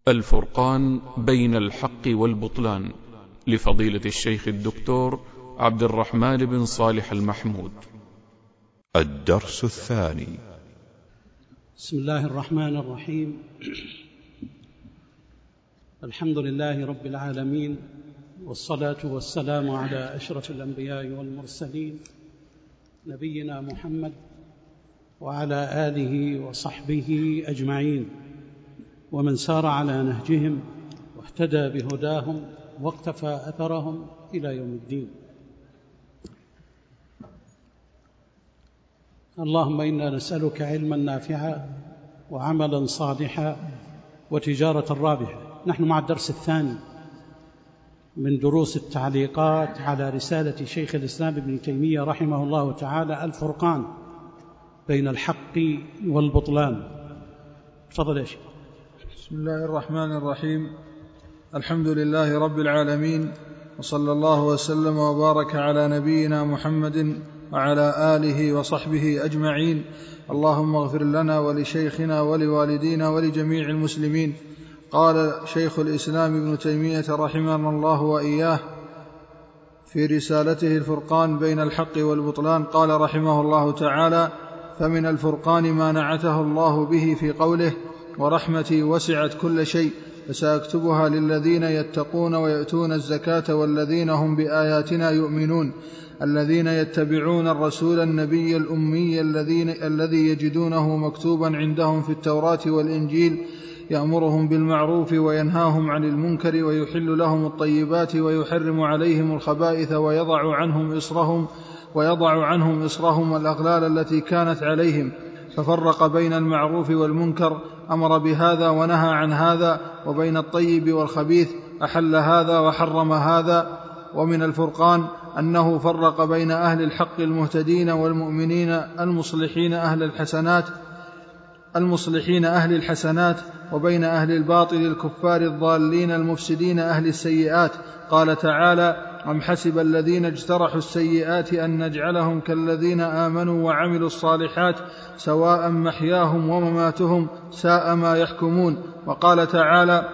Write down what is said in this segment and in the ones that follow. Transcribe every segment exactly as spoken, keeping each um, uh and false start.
الفرقان بين الحق والبطلان لفضيلة الشيخ الدكتور عبد الرحمن بن صالح المحمود. الدرس الثاني. بسم الله الرحمن الرحيم. الحمد لله رب العالمين، والصلاة والسلام على أشرف الأنبياء والمرسلين نبينا محمد وعلى آله وصحبه أجمعين، ومن سار على نهجهم واهتدى بهداهم واقتفى أثرهم إلى يوم الدين. اللهم إنا نسألك علما نافعا وعملا صالحا وتجارة رابحة. نحن مع الدرس الثاني من دروس التعليقات على رسالة شيخ الإسلام ابن تيمية رحمه الله تعالى، الفرقان بين الحق والبطلان. تفضل يا شيخ. بسم الله الرحمن الرحيم. الحمد لله رب العالمين، وصلى الله وسلم وبارك على نبينا محمد وعلى آله وصحبه أجمعين. اللهم اغفر لنا ولشيخنا ولوالدينا ولجميع المسلمين. قال شيخ الإسلام ابن تيمية رحمه الله وإياه في رسالته الفرقان بين الحق والبطلان، قال رحمه الله تعالى: فمن الفرقان ما نعته الله به في قوله: ورحمتي وسعت كل شيء فسأكتبها للذين يتقون ويؤتون الزكاة والذين هم بآياتنا يؤمنون، الذين يتبعون الرسول النبي الأمي الذين الذي يجدونه مكتوبا عندهم في التوراة والإنجيل، يأمرهم بالمعروف وينهاهم عن المنكر ويحل لهم الطيبات ويحرم عليهم الخبائث ويضع عنهم إصرهم ويضع عنهم إصرهم والأغلال التي كانت عليهم، ففرق بين المعروف والمنكر، أمر بهذا ونهى عن هذا، وبين الطيب والخبيث، أحل هذا وحرم هذا. ومن الفرقان أنه فرق بين أهل الحق المهتدين والمؤمنين المصلحين أهل الحسنات المصلحين أهل الحسنات وبين أهل الباطل الكفار الضالين المفسدين أهل السيئات. قال تعالى: أم حسب الذين اجترحوا السيئات أن نجعلهم كالذين آمنوا وعملوا الصالحات سواء محياهم ومماتهم ساء ما يحكمون. وقال تعالى: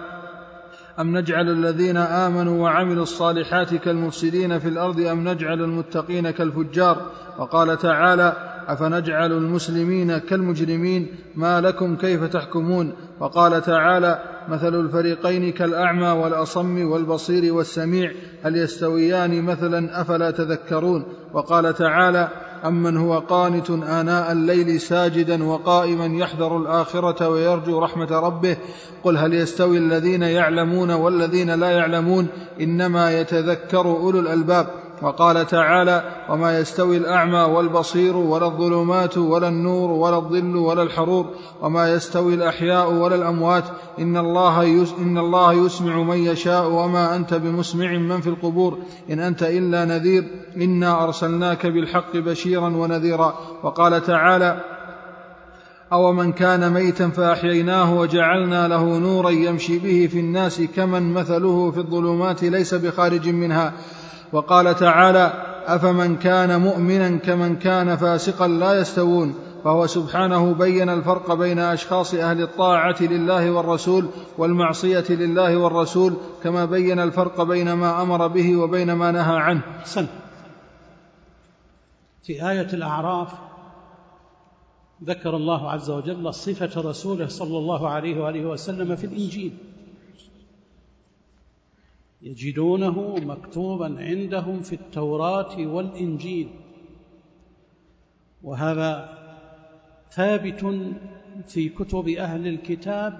أم نجعل الذين آمنوا وعملوا الصالحات كالمفسدين في الأرض أم نجعل المتقين كالفجار. وقال تعالى: أفنجعل المسلمين كالمجرمين ما لكم كيف تحكمون. وقال تعالى: مثل الفريقين كالأعمى والأصم والبصير والسميع هل يستويان مثلا أفلا تذكرون. وقال تعالى: أمن هو قانت آناء الليل ساجدا وقائما يحذر الآخرة ويرجو رحمة ربه قل هل يستوي الذين يعلمون والذين لا يعلمون إنما يتذكر أولو الألباب. وقال تعالى: وما يستوي الأعمى والبصير ولا الظلمات ولا النور ولا الظل ولا الحرور وما يستوي الأحياء ولا الأموات إن الله, يس إن الله يسمع من يشاء وما أنت بمسمع من في القبور إن أنت إلا نذير إنا أرسلناك بالحق بشيرا ونذيرا. وقال تعالى: أو من كان ميتا فأحييناه وجعلنا له نورا يمشي به في الناس كمن مثله في الظلمات ليس بخارج منها. وقال تعالى: أفمن كان مؤمنا كمن كان فاسقا لا يستوون. فهو سبحانه بين الفرق بين أشخاص أهل الطاعة لله والرسول والمعصية لله والرسول، كما بين الفرق بين ما أمر به وبين ما نهى عنه. سن. في آية الأعراف ذكر الله عز وجل صفة رسوله صلى الله عليه وآله وسلم في الإنجيل: يجدونه مكتوبا عندهم في التوراة والإنجيل. وهذا ثابت في كتب أهل الكتاب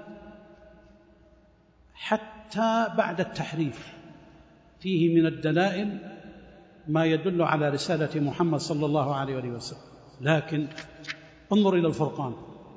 حتى بعد التحريف، فيه من الدلائل ما يدل على رسالة محمد صلى الله عليه وسلم. لكن انظر إلى الفرقان: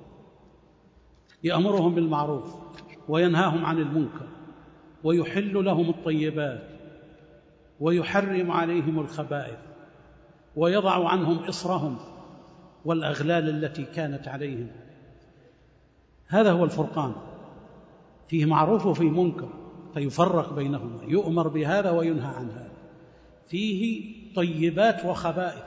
يأمرهم بالمعروف وينهاهم عن المنكر ويحل لهم الطيبات ويحرم عليهم الخبائث ويضع عنهم إصرهم والأغلال التي كانت عليهم. هذا هو الفرقان، فيه معروف وفيه منكر فيفرق بينهما، يؤمر بهذا وينهى عن هذا، فيه طيبات وخبائث،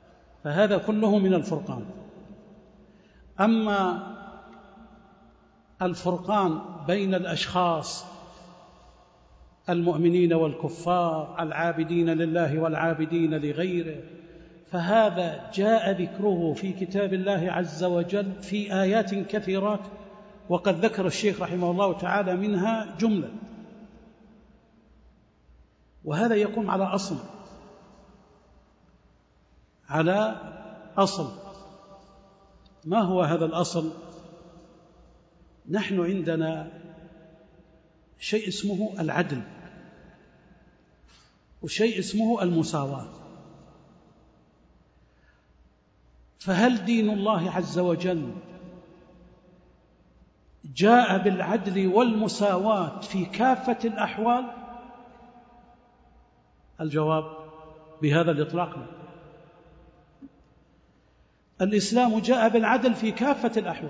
فهذا كله من الفرقان. أما الفرقان بين الأشخاص المؤمنين والكفار، العابدين لله والعابدين لغيره، فهذا جاء ذكره في كتاب الله عز وجل في آيات كثيرات، وقد ذكر الشيخ رحمه الله تعالى منها جملة. وهذا يقوم على أصل على أصل ما هو هذا الأصل؟ نحن عندنا شيء اسمه العدل وشيء اسمه المساواة. فهل دين الله عز وجل جاء بالعدل والمساواة في كافة الأحوال؟ الجواب بهذا الإطلاق لا. الإسلام جاء بالعدل في كافة الأحوال.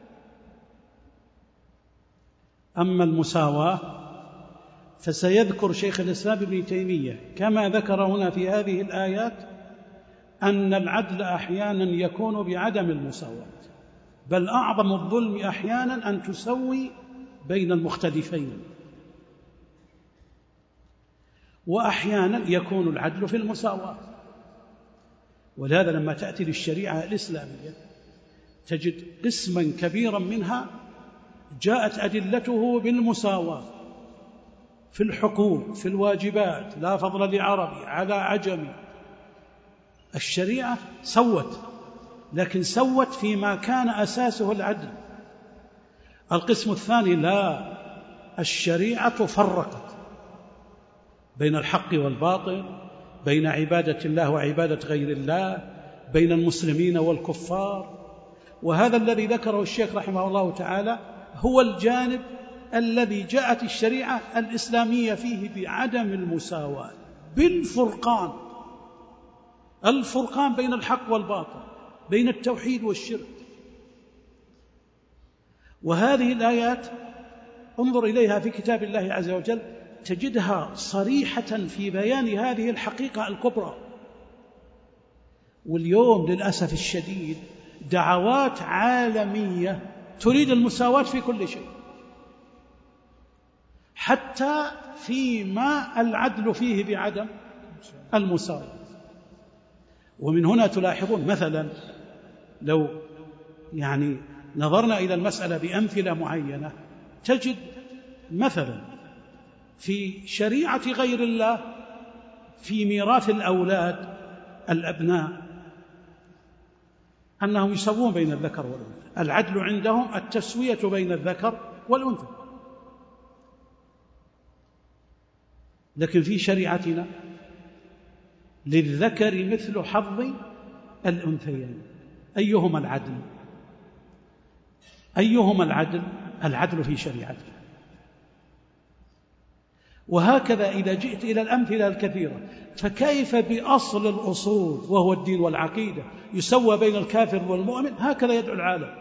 أما المساواة فسيذكر شيخ الإسلام ابن تيمية كما ذكر هنا في هذه الآيات أن العدل أحيانا يكون بعدم المساواة، بل أعظم الظلم أحيانا أن تسوي بين المختلفين، وأحيانا يكون العدل في المساواة. ولهذا لما تأتي للشريعة الإسلامية تجد قسما كبيرا منها جاءت أدلته بالمساواة في الحقوق، في الواجبات، لا فضل لعربي على عجمي. الشريعة سوت، لكن سوت فيما كان أساسه العدل. القسم الثاني لا، الشريعة فرقت بين الحق والباطل، بين عبادة الله وعبادة غير الله، بين المسلمين والكفار. وهذا الذي ذكره الشيخ رحمه الله تعالى هو الجانب الذي جاءت الشريعة الإسلامية فيه بعدم المساواة، بالفرقان، الفرقان بين الحق والباطل، بين التوحيد والشرك. وهذه الآيات انظر إليها في كتاب الله عز وجل تجدها صريحة في بيان هذه الحقيقة الكبرى. واليوم للأسف الشديد دعوات عالمية تريد المساواة في كل شيء، حتى فيما العدل فيه بعدم المساواة. ومن هنا تلاحظون مثلا لو يعني نظرنا إلى المسألة بأمثلة معينة تجد مثلا في شريعة غير الله في ميراث الأولاد الأبناء أنهم يسوون بين الذكر والأنثى، العدل عندهم التسوية بين الذكر والأنثى. لكن في شريعتنا للذكر مثل حظ الأنثيين. أيهما العدل؟ أيهما العدل؟ العدل في شريعتنا. وهكذا إذا جئت إلى الأمثلة الكثيرة، فكيف بأصل الأصول وهو الدين والعقيدة يسوى بين الكافر والمؤمن؟ هكذا يدعو العالم،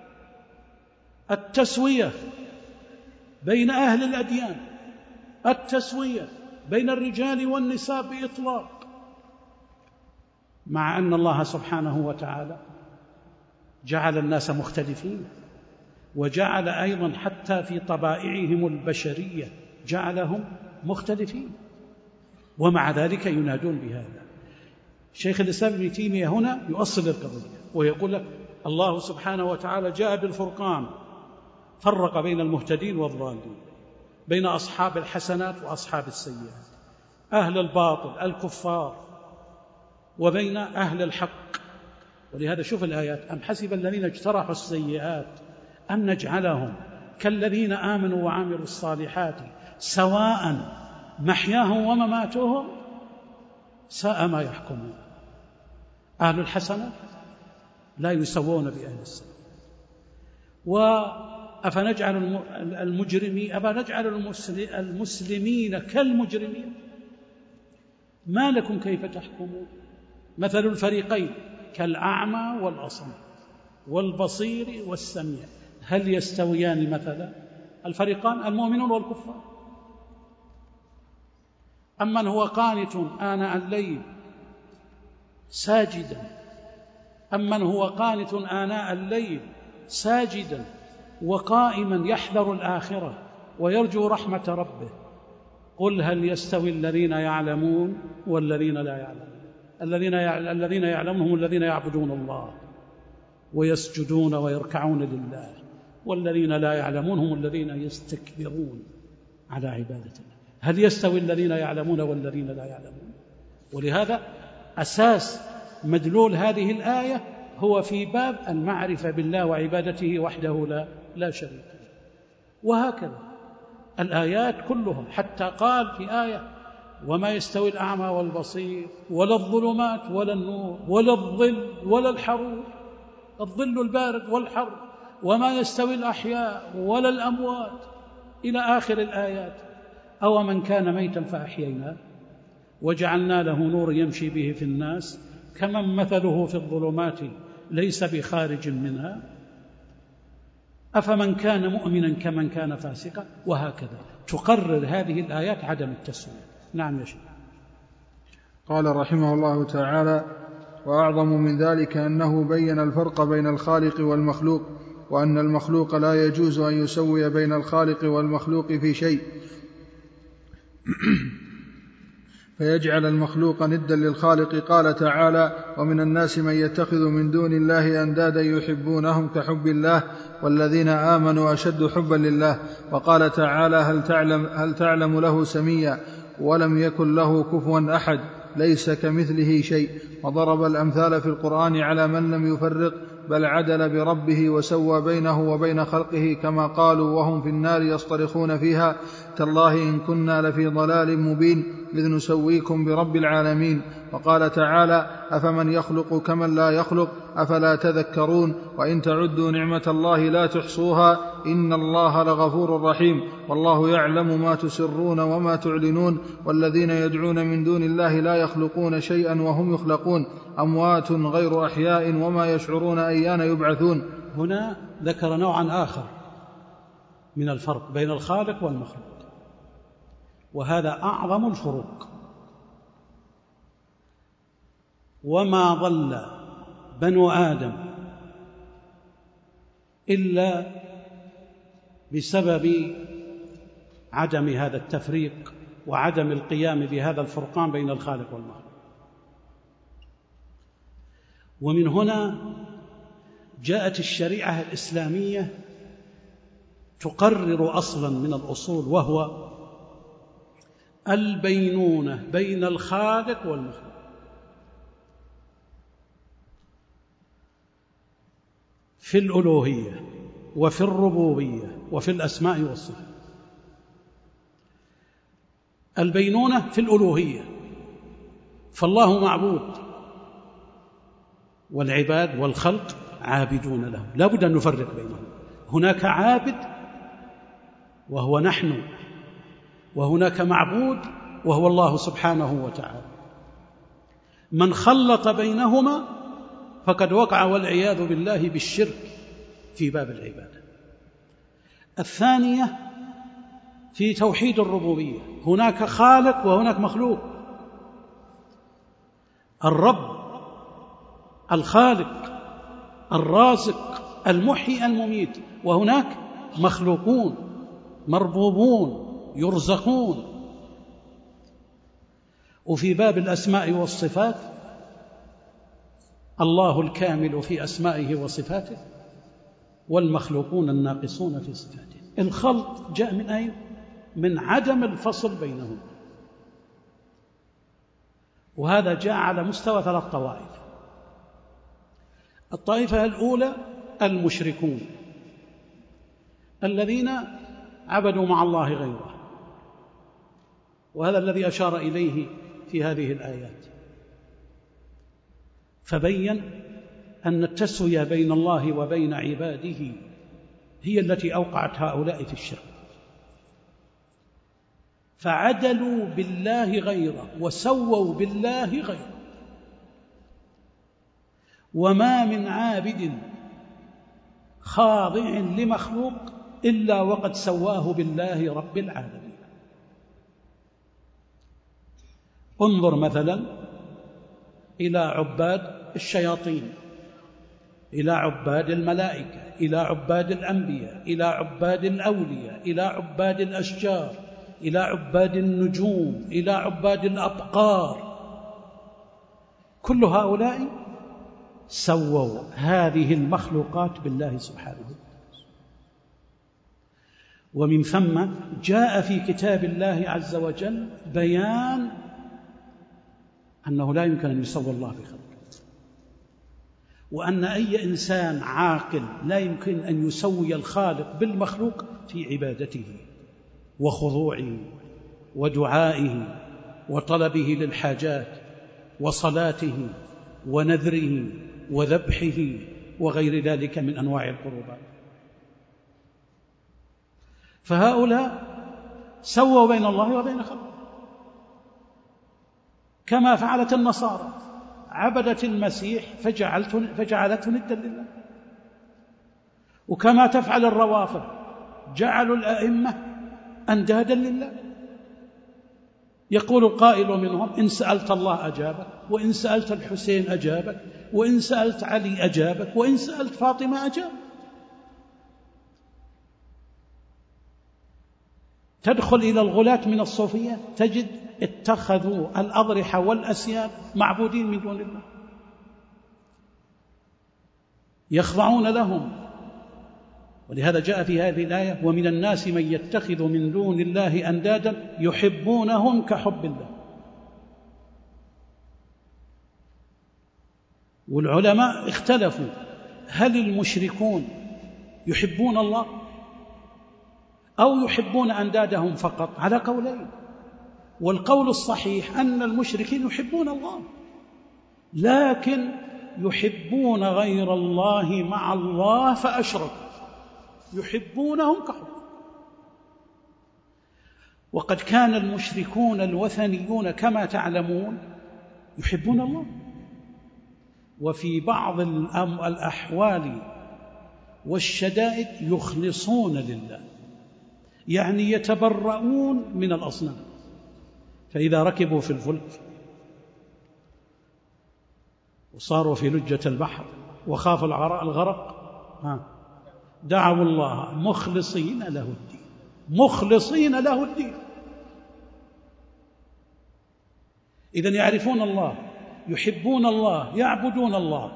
التسوية بين أهل الأديان، التسوية بين الرجال والنساء بإطلاق، مع أن الله سبحانه وتعالى جعل الناس مختلفين، وجعل أيضا حتى في طبائعهم البشرية جعلهم مختلفين، ومع ذلك ينادون بهذا. شيخ الإسلام ابن تيمية هنا يؤصل القضية ويقول لك الله سبحانه وتعالى جاء بالفرقان، فرق بين المهتدين والضالين، بين أصحاب الحسنات وأصحاب السيئات، أهل الباطل الكفار، وبين أهل الحق. ولهذا شوف الآيات: أم حسب الذين اجترحوا السيئات أن نجعلهم كالذين آمنوا وعملوا الصالحات سواء محياهم ومماتهم ساء ما يحكمون. أهل الحسنة لا يسوون بأهل السيئة. وأفنجعل المجرمين أفنجعل المسلمين كالمجرمين ما لكم كيف تحكمون؟ مثل الفريقين كالأعمى والأصم والبصير والسميع هل يستويان مثلا؟ الفريقان المؤمنون والكفار. أمن هو قانت آناء الليل ساجدا أمن هو قانت آناء الليل ساجدا وقائما يحذر الآخرة ويرجو رحمة ربه. قل هل يستوي الذين يعلمون والذين لا يعلمون؟ الذين الذين يعلمون هم الذين يعبدون الله ويسجدون ويركعون لله، والذين لا يعلمون هم الذين يستكبرون على عبادة الله. هل يستوي الذين يعلمون والذين لا يعلمون؟ ولهذا أساس مدلول هذه الآية هو في باب المعرفة بالله وعبادته وحده لا, لا شريك له. وهكذا الآيات كلها، حتى قال في آية: وما يستوي الأعمى والبصير ولا الظلمات ولا النور ولا الظل ولا الحرور، الظل البارد والحر، وما يستوي الأحياء ولا الأموات، إلى آخر الآيات. أو من كان ميتا فأحييناه وجعلنا له نور يمشي به في الناس كمن مثله في الظلمات ليس بخارج منها أفمن كان مؤمنا كمن كان فاسقا. وهكذا تقرر هذه الآيات عدم التسوية. نعم يا شيخ. قال رحمه الله تعالى: وأعظم من ذلك أنه بين الفرق بين الخالق والمخلوق، وأن المخلوق لا يجوز أن يسوي بين الخالق والمخلوق في شيء فيجعل المخلوق ندا للخالق. قال تعالى: ومن الناس من يتخذ من دون الله أندادا يحبونهم كحب الله والذين آمنوا أشد حبا لله. وقال تعالى: هل تعلم, هل تعلم له سميا ولم يكن له كفوا أحد ليس كمثله شيء. وضرب الأمثال في القرآن على من لم يفرق بل عدل بربه وسوى بينه وبين خلقه، كما قالوا وهم في النار يصطرخون فيها: تالله إن كنا لفي ضلال مبين إذ نسويكم برب العالمين. وقال تعالى: أفمن يخلق كمن لا يخلق أفلا تذكرون. وإن تعدوا نعمة الله لا تحصوها إن الله لغفور رحيم. والله يعلم ما تسرون وما تعلنون. والذين يدعون من دون الله لا يخلقون شيئا وهم يخلقون أموات غير أحياء وما يشعرون أيان يبعثون. هنا ذكر نوعا آخر من الفرق بين الخالق والمخلوق، وهذا أعظم الفروق. وما ضل بنو آدم إلا بسبب عدم هذا التفريق وعدم القيام بهذا الفرقان بين الخالق والمخلوق. ومن هنا جاءت الشريعة الإسلامية تقرر أصلا من الأصول، وهو البينونة بين الخالق والمخلوق. في الألوهية وفي الربوبية وفي الأسماء والصفات. البينونة في الألوهية، فالله معبود والعباد والخلق عابدون له، لا بد أن نفرق بينهم. هناك عابد وهو نحن، وهناك معبود وهو الله سبحانه وتعالى. من خلط بينهما فقد وقع والعياذ بالله بالشرك في باب العبادة. الثانية في توحيد الربوبية، هناك خالق وهناك مخلوق. الرب الخالق الرازق المحيي المميت، وهناك مخلوقون مربوبون يرزقون. وفي باب الأسماء والصفات الله الكامل في أسمائه وصفاته والمخلوقون الناقصون في صفاته. الخلق جاء من أين؟ من عدم الفصل بينهم، وهذا جاء على مستوى ثلاث طوائف. الطائفة الأولى المشركون الذين عبدوا مع الله غيره، وهذا الذي أشار إليه في هذه الآيات، فبين أن التسوية بين الله وبين عباده هي التي أوقعت هؤلاء في الشرك، فعدلوا بالله غيره وسووا بالله غيره. وما من عابد خاضع لمخلوق إلا وقد سواه بالله رب العالمين. انظر مثلا إلى عباد الشياطين، إلى عباد الملائكة، إلى عباد الأنبياء، إلى عباد الأولياء، إلى عباد الأشجار، إلى عباد النجوم، إلى عباد الأبقار، كل هؤلاء سووا هذه المخلوقات بالله سبحانه وتعالى. ومن ثم جاء في كتاب الله عز وجل بيان أنه لا يمكن أن يسوى الله بخلقه، وأن أي إنسان عاقل لا يمكن أن يسوي الخالق بالمخلوق في عبادته وخضوعه ودعائه وطلبه للحاجات وصلاته ونذره وذبحه وغير ذلك من أنواع القربات. فهؤلاء سووا بين الله وبين خلقه، كما فعلت النصارى، عبدت المسيح فجعلته, فجعلته ندا لله، وكما تفعل الروافض جعلوا الأئمة أندادا لله. يقول القائل منهم: إن سألت الله أجابك، وإن سألت الحسين أجابك، وإن سألت علي أجابك، وإن سألت فاطمة أجابك. تدخل إلى الغلاة من الصوفية تجد اتخذوا الأضرحة والأسياد معبودين من دون الله، يخضعون لهم. ولهذا جاء في هذه الآية: ومن الناس من يتخذ من دون الله أندادا يحبونهم كحب الله. والعلماء اختلفوا: هل المشركون يحبون الله أو يحبون أندادهم فقط؟ على قولين، والقول الصحيح أن المشركين يحبون الله، لكن يحبون غير الله مع الله فأشركوا، يحبونهم كحب. وقد كان المشركون الوثنيون كما تعلمون يحبون الله، وفي بعض الأحوال والشدائد يخلصون لله، يعني يتبرؤون من الأصنام. فإذا ركبوا في الفلك وصاروا في لجة البحر وخافوا الغرق دعوا الله مخلصين له الدين، مخلصين له الدين. إذن يعرفون الله، يحبون الله، يعبدون الله.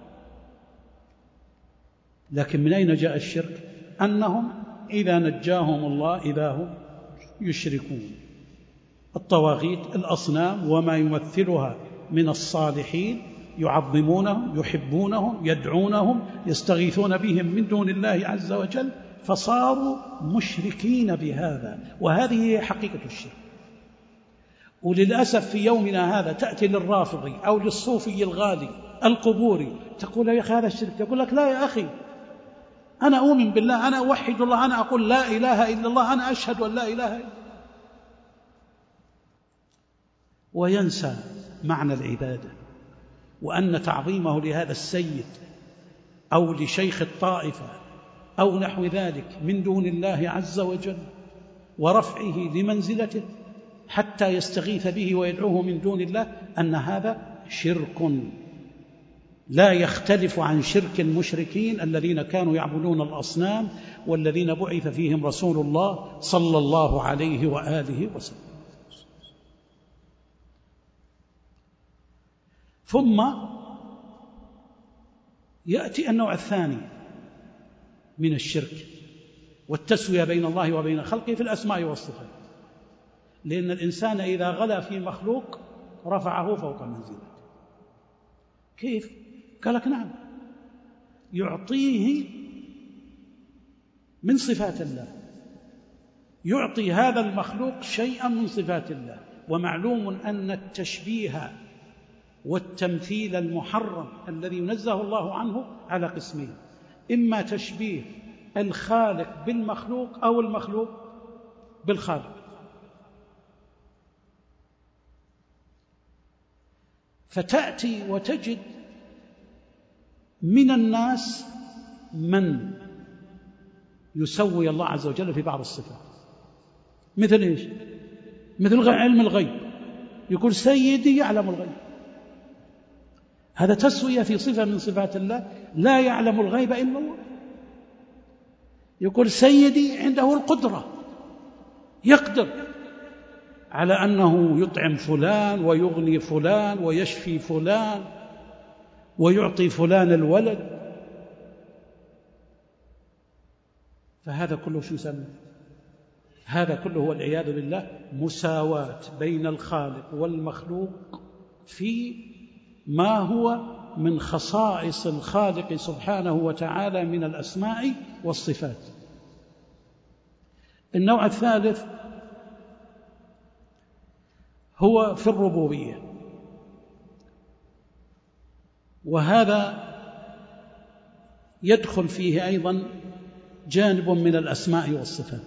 لكن من أين جاء الشرك؟ أنهم إذا نجاهم الله إذا هم يشركون. الطواغيت، الأصنام وما يمثلها من الصالحين يعظمونهم، يحبونهم، يدعونهم، يستغيثون بهم من دون الله عز وجل، فصاروا مشركين بهذا. وهذه هي حقيقة الشرك. وللأسف في يومنا هذا تأتي للرافضي أو للصوفي الغالي القبوري تقول: يا أخي هذا الشرك. يقول لك: لا يا أخي، أنا أؤمن بالله، أنا أوحد الله، أنا أقول لا إله إلا الله، أنا أشهد أن لا إله إلا الله. وينسى معنى العبادة، وأن تعظيمه لهذا السيد أو لشيخ الطائفة أو نحو ذلك من دون الله عز وجل، ورفعه لمنزلته حتى يستغيث به ويدعوه من دون الله، أن هذا شرك لا يختلف عن شرك المشركين الذين كانوا يعبدون الأصنام والذين بعث فيهم رسول الله صلى الله عليه وآله وسلم. ثم يأتي النوع الثاني من الشرك والتسوية بين الله وبين خلقه في الأسماء والصفات، لأن الإنسان إذا غلا في مخلوق رفعه فوق منزلته. كيف؟ قال لك: نعم، يعطيه من صفات الله، يعطي هذا المخلوق شيئا من صفات الله. ومعلوم أن التشبيه والتمثيل المحرم الذي ينزه الله عنه على قسمين: إما تشبيه الخالق بالمخلوق أو المخلوق بالخالق. فتأتي وتجد من الناس من يسوي الله عز وجل في بعض الصفات، مثل إيش؟ مثل علم الغيب، يقول سيدي يعلم الغيب. هذا تسوية في صفة من صفات الله، لا يعلم الغيب إلا الله. يقول سيدي عنده القدرة، يقدر على أنه يطعم فلان ويغني فلان ويشفي فلان ويعطي فلان الولد. فهذا كله شو يسمى؟ هذا كله والعياذ بالله مساواة بين الخالق والمخلوق في ما هو من خصائص الخالق سبحانه وتعالى من الأسماء والصفات. النوع الثالث هو في الربوبية، وهذا يدخل فيه أيضا جانب من الأسماء والصفات.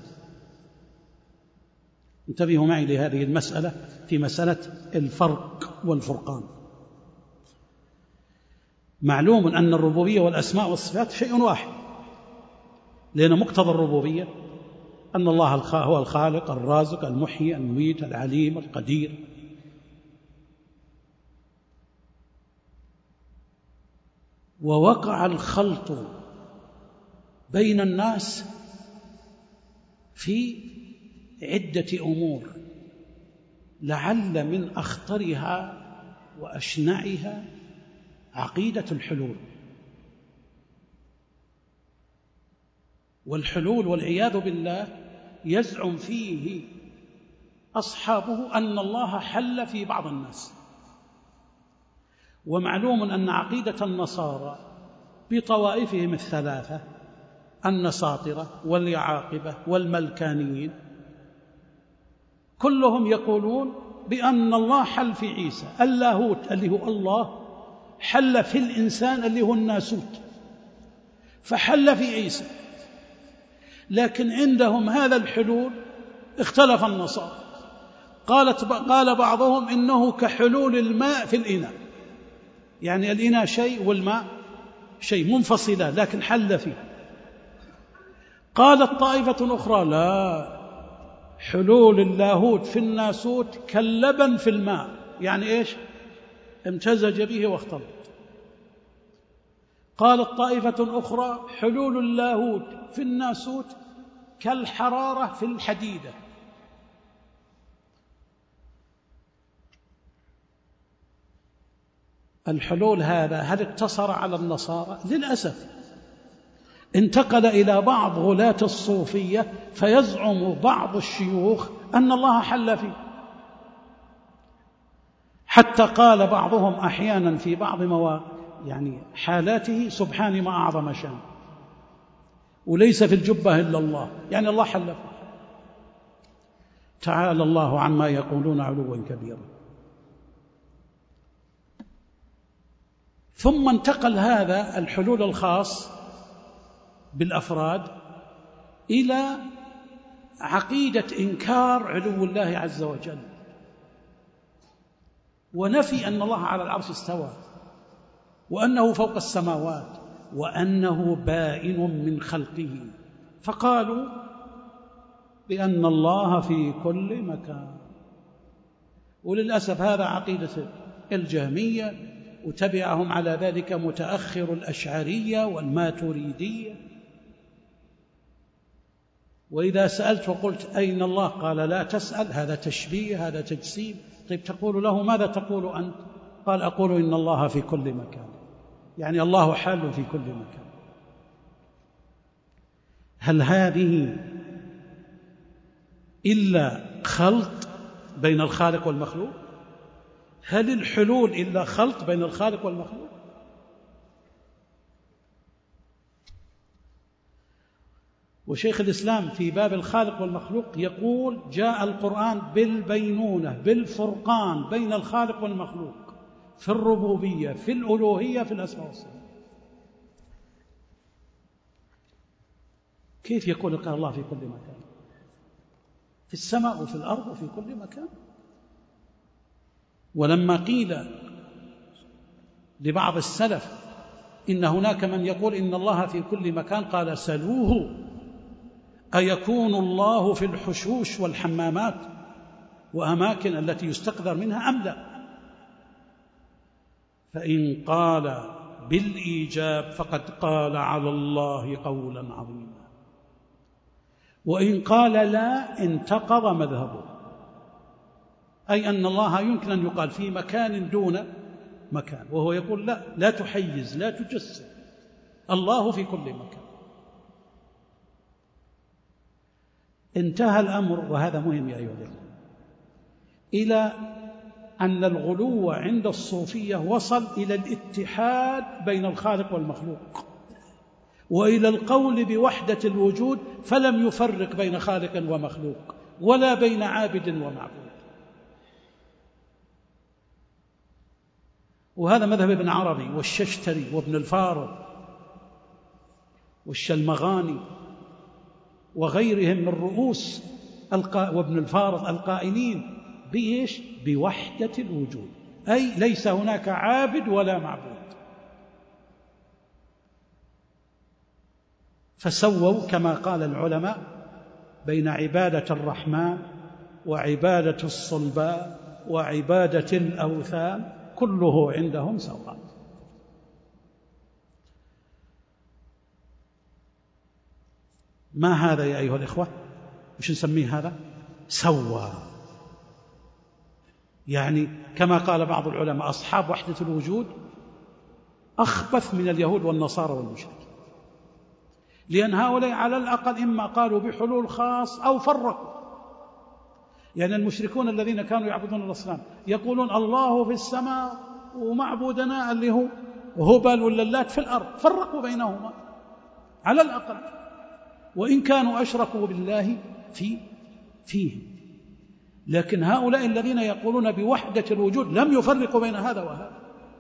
انتبهوا معي لهذه المسألة في مسألة الفرق والفرقان. معلوم أن الربوبية والأسماء والصفات شيء واحد، لأن مقتضى الربوبية أن الله هو الخالق الرازق المحيي المميت العليم القدير. ووقع الخلط بين الناس في عدة أمور، لعل من أخطرها وأشنعها عقيدة الحلول. والحلول والعياذ بالله يزعم فيه أصحابه أن الله حل في بعض الناس. ومعلوم أن عقيدة النصارى بطوائفهم الثلاثة النساطرة واليعاقبة والملكانيين كلهم يقولون بأن الله حل في عيسى. اللاهوت اللي هو الله حل في الإنسان اللي هو الناسوت، فحل في عيسى. لكن عندهم هذا الحلول اختلف النصارى. قالت قال بعضهم إنه كحلول الماء في الإناء، يعني الإناء شيء والماء شيء منفصلا لكن حل فيه. قالت طائفة أخرى لا، حلول اللاهوت في الناسوت كاللبن في الماء، يعني إيش؟ امتزج به واختلط. قالت طائفة أخرى حلول اللاهوت في الناسوت كالحرارة في الحديدة. الحلول هذا هل اقتصر على النصارى؟ للأسف انتقل إلى بعض غلاة الصوفية، فيزعم بعض الشيوخ أن الله حل فيه، حتى قال بعضهم أحيانا في بعض موا يعني حالاته سبحان ما أعظم شان، وليس في الجبة إلا الله، يعني الله حل فيه. تعالى الله عما يقولون علوا كبيرا. ثم انتقل هذا الحلول الخاص بالأفراد إلى عقيدة إنكار علو الله عز وجل، ونفي أن الله على العرش استوى، وأنه فوق السماوات، وأنه بائن من خلقه. فقالوا بأن الله في كل مكان. وللأسف هذا عقيدة الجهمية، وتبعهم على ذلك متأخر الأشعرية والماتريدية. وإذا سألت وقلت أين الله؟ قال لا تسأل، هذا تشبيه، هذا تجسيم. طيب تقول له ماذا تقول أنت؟ قال أقول إن الله في كل مكان، يعني الله حال في كل مكان. هل هذه إلا خلط بين الخالق والمخلوق؟ هل الحلول إلا خلط بين الخالق والمخلوق؟ وشيخ الإسلام في باب الخالق والمخلوق يقول جاء القرآن بالبينونة بالفرقان بين الخالق والمخلوق في الربوبية في الألوهية في الأسماء والصفات. كيف يقول قال الله في كل مكان؟ في السماء وفي الأرض وفي كل مكان. ولما قيل لبعض السلف إن هناك من يقول إن الله في كل مكان، قال سلوه أيكون الله في الحشوش والحمامات وأماكن التي يستقذر منها أم لا؟ فإن قال بالإيجاب فقد قال على الله قولا عظيما. وإن قال لا انتقض مذهبه، أي أن الله يمكن أن يقال في مكان دون مكان، وهو يقول لا لا تحيز لا تجسد، الله في كل مكان. انتهى الأمر، وهذا مهم يا أيها الأخوة، إلى أن الغلو عند الصوفية وصل إلى الاتحاد بين الخالق والمخلوق، وإلى القول بوحدة الوجود، فلم يفرق بين خالق ومخلوق ولا بين عابد ومعبود. وهذا مذهب ابن عربي والششتري وابن الفارض والشلمغاني وغيرهم من رؤوس وابن الفارض القائلين بإيش؟ بوحدة الوجود، أي ليس هناك عابد ولا معبود. فسووا كما قال العلماء بين عبادة الرحمن وعبادة الصلبان وعبادة الأوثان، كله عندهم سواء. ما هذا يا أيها الإخوة؟ مش نسميه هذا؟ سوى. يعني كما قال بعض العلماء أصحاب وحدة الوجود أخبث من اليهود والنصارى والمشركين، لأن هؤلاء على الأقل إما قالوا بحلول خاص أو فرقوا. يعني المشركون الذين كانوا يعبدون الأصنام يقولون الله في السماء ومعبودنا اللي هو هبل واللات في الأرض، فرقوا بينهما على الأقل، وإن كانوا أشركوا بالله في فيه. لكن هؤلاء الذين يقولون بوحدة الوجود لم يفرقوا بين هذا وهذا.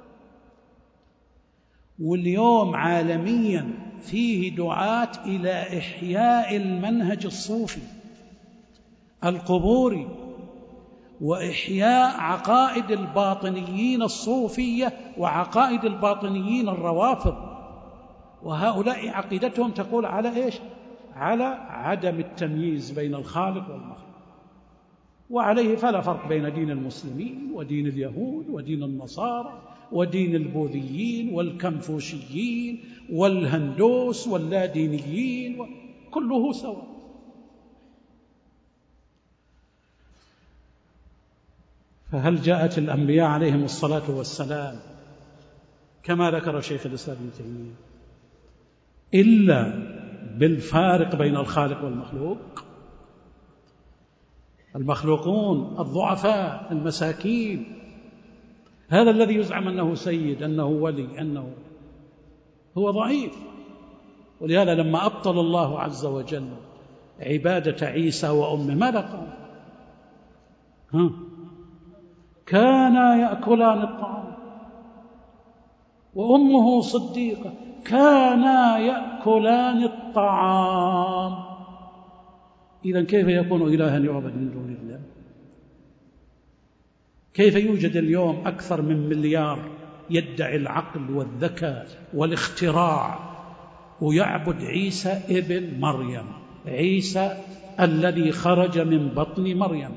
واليوم عالميا فيه دعاة إلى إحياء المنهج الصوفي القبوري، وإحياء عقائد الباطنيين الصوفية وعقائد الباطنيين الروافض. وهؤلاء عقيدتهم تقول على إيش؟ على عدم التمييز بين الخالق والمخلوق، وعليه فلا فرق بين دين المسلمين ودين اليهود ودين النصارى ودين البوذيين والكنفوشيين والهندوس واللادينيين، كله سواء. فهل جاءت الأنبياء عليهم الصلاة والسلام كما ذكر شيخ الإسلام ابن تيمية إلا بالفارق بين الخالق والمخلوق؟ المخلوقون الضعفاء المساكين، هذا الذي يزعم أنه سيد أنه ولي أنه هو ضعيف. ولهذا لما أبطل الله عز وجل عبادة عيسى وأمه ماذا قال؟ ها؟ كانا يأكلان الطعام وأمه صديقة، كانا يأكلان الطعام. إذن كيف يكون إلها يعبد من دون الله؟ كيف يوجد اليوم أكثر من مليار يدعي العقل والذكاء والاختراع ويعبد عيسى ابن مريم، عيسى الذي خرج من بطن مريم؟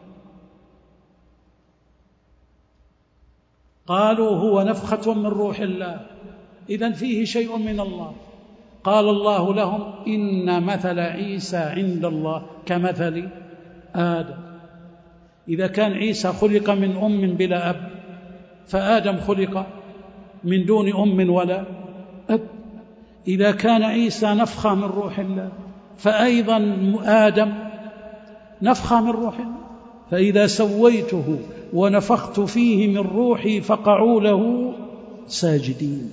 قالوا هو نفخة من روح الله، إذن فيه شيء من الله. قال الله لهم إن مثل عيسى عند الله كمثل آدم. إذا كان عيسى خلق من أم بلا أب، فآدم خلق من دون أم ولا أب. إذا كان عيسى نفخة من روح الله، فأيضا آدم نفخة من روح الله. فإذا سويته ونفخت فيه من روحي فقعوا له ساجدين.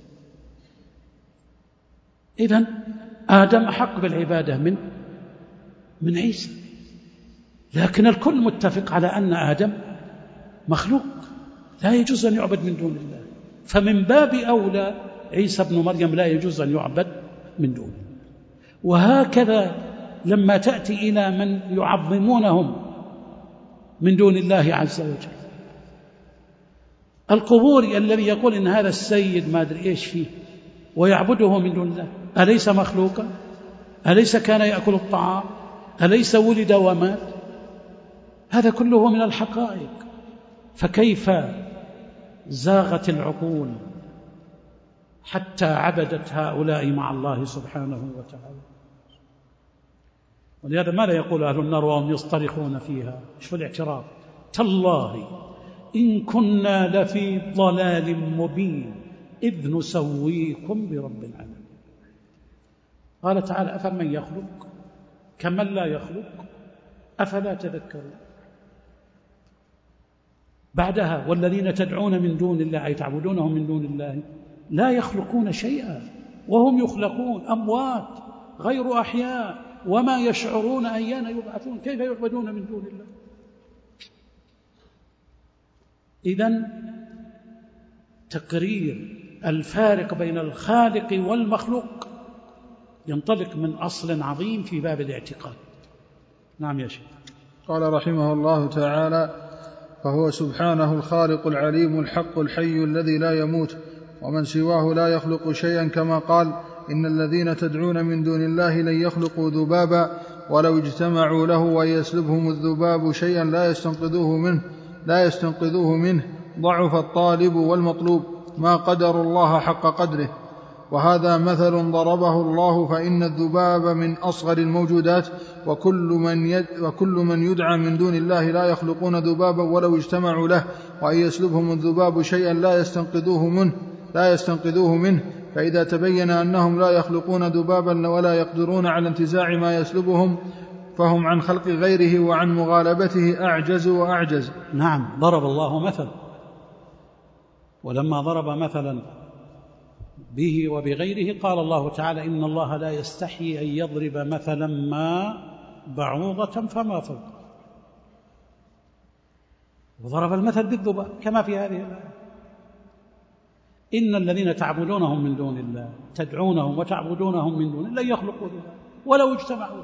إذن آدم أحق بالعبادة من من عيسى، لكن الكل متفق على أن آدم مخلوق لا يجوز أن يعبد من دون الله، فمن باب أولى عيسى ابن مريم لا يجوز أن يعبد من دونه. وهكذا لما تأتي إلى من يعظمونهم من دون الله عز وجل، القبوري الذي يقول إن هذا السيد ما أدري إيش فيه ويعبده من دون الله، أليس مخلوقا؟ أليس كان يأكل الطعام؟ أليس ولد ومات؟ هذا كله من الحقائق. فكيف زاغت العقول حتى عبدت هؤلاء مع الله سبحانه وتعالى؟ ولهذا ماذا يقول أهل النار وهم يصطرخون فيها؟ شوف الاعتراف: تالله إن كنا لفي ضلال مبين إذ نسويكم برب العالمين. قال تعالى: أفمن يخلق كمن لا يخلق أفلا تذكرون. بعدها: والذين تدعون من دون الله، أي تعبدونهم من دون الله، لا يخلقون شيئا وهم يخلقون، أموات غير أحياء وما يشعرون أيان يبعثون. كيف يعبدون من دون الله؟ إذن تقرير الفارق بين الخالق والمخلوق ينطلق من أصل عظيم في باب الاعتقاد. نعم يا شيخ. قال رحمه الله تعالى: فهو سبحانه الخالق العليم الحق الحي الذي لا يموت، ومن سواه لا يخلق شيئا، كما قال: إن الذين تدعون من دون الله لن يخلقوا ذبابا ولو اجتمعوا له، وإن يسلبهم الذباب شيئا لا يستنقذوه منه لا يستنقذوه منه ضعف الطالب والمطلوب، ما قدر الله حق قدره. وهذا مثل ضربه الله، فإن الذباب من أصغر الموجودات، وكل من, يد وكل من يدعى من دون الله لا يخلقون ذبابا ولو اجتمعوا له، وإن يسلبهم الذباب شيئا لا يستنقذوه منه لا يستنقذوه منه فإذا تبين أنهم لا يخلقون ذبابا ولا يقدرون على انتزاع ما يسلبهم، فهم عن خلق غيره وعن مغالبته أعجز وأعجز. نعم، ضرب الله مثل، ولما ضرب مثلا به وبغيره قال الله تعالى: إن الله لا يستحيي أن يضرب مثلا ما بعوضة فما فوق. وضرب المثل بالذباب كما في هذه الآية: إن الذين تعبدونهم من دون الله تدعونهم وتعبدونهم من دون الله لن يخلقوا ذبابا ولو اجتمعوا،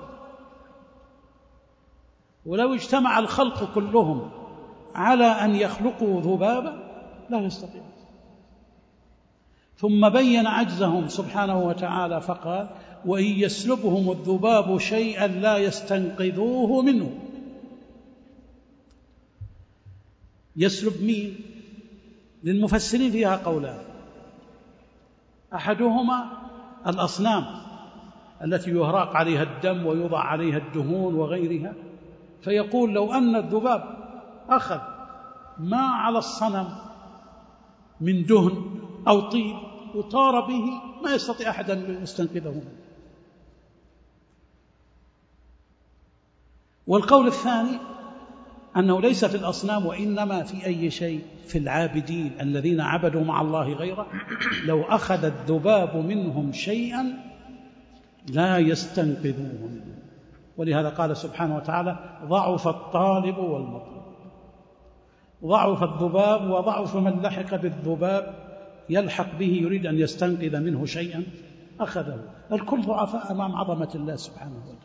ولو اجتمع الخلق كلهم على أن يخلقوا ذبابا لا يستطيعون. ثم بين عجزهم سبحانه وتعالى فقال: وإن يسلبهم الذباب شيئا لا يستنقذوه منه. يسلب مين؟ للمفسرين فيها قولان: أحدهما الأصنام التي يهراق عليها الدم ويوضع عليها الدهون وغيرها، فيقول لو أن الذباب أخذ ما على الصنم من دهن أو طيب وطار به ما يستطيع أحد أن يستنقذه منه. والقول الثاني أنه ليس في الأصنام وإنما في أي شيء، في العابدين الذين عبدوا مع الله غيره، لو أخذ الذباب منهم شيئا لا يستنقذوه منه. ولهذا قال سبحانه وتعالى: ضعف الطالب والمطلوب. ضعف الذباب وضعف من لحق بالذباب يلحق به يريد أن يستنقذ منه شيئا أخذه. الكل ضعفاء أمام عظمة الله سبحانه وتعالى.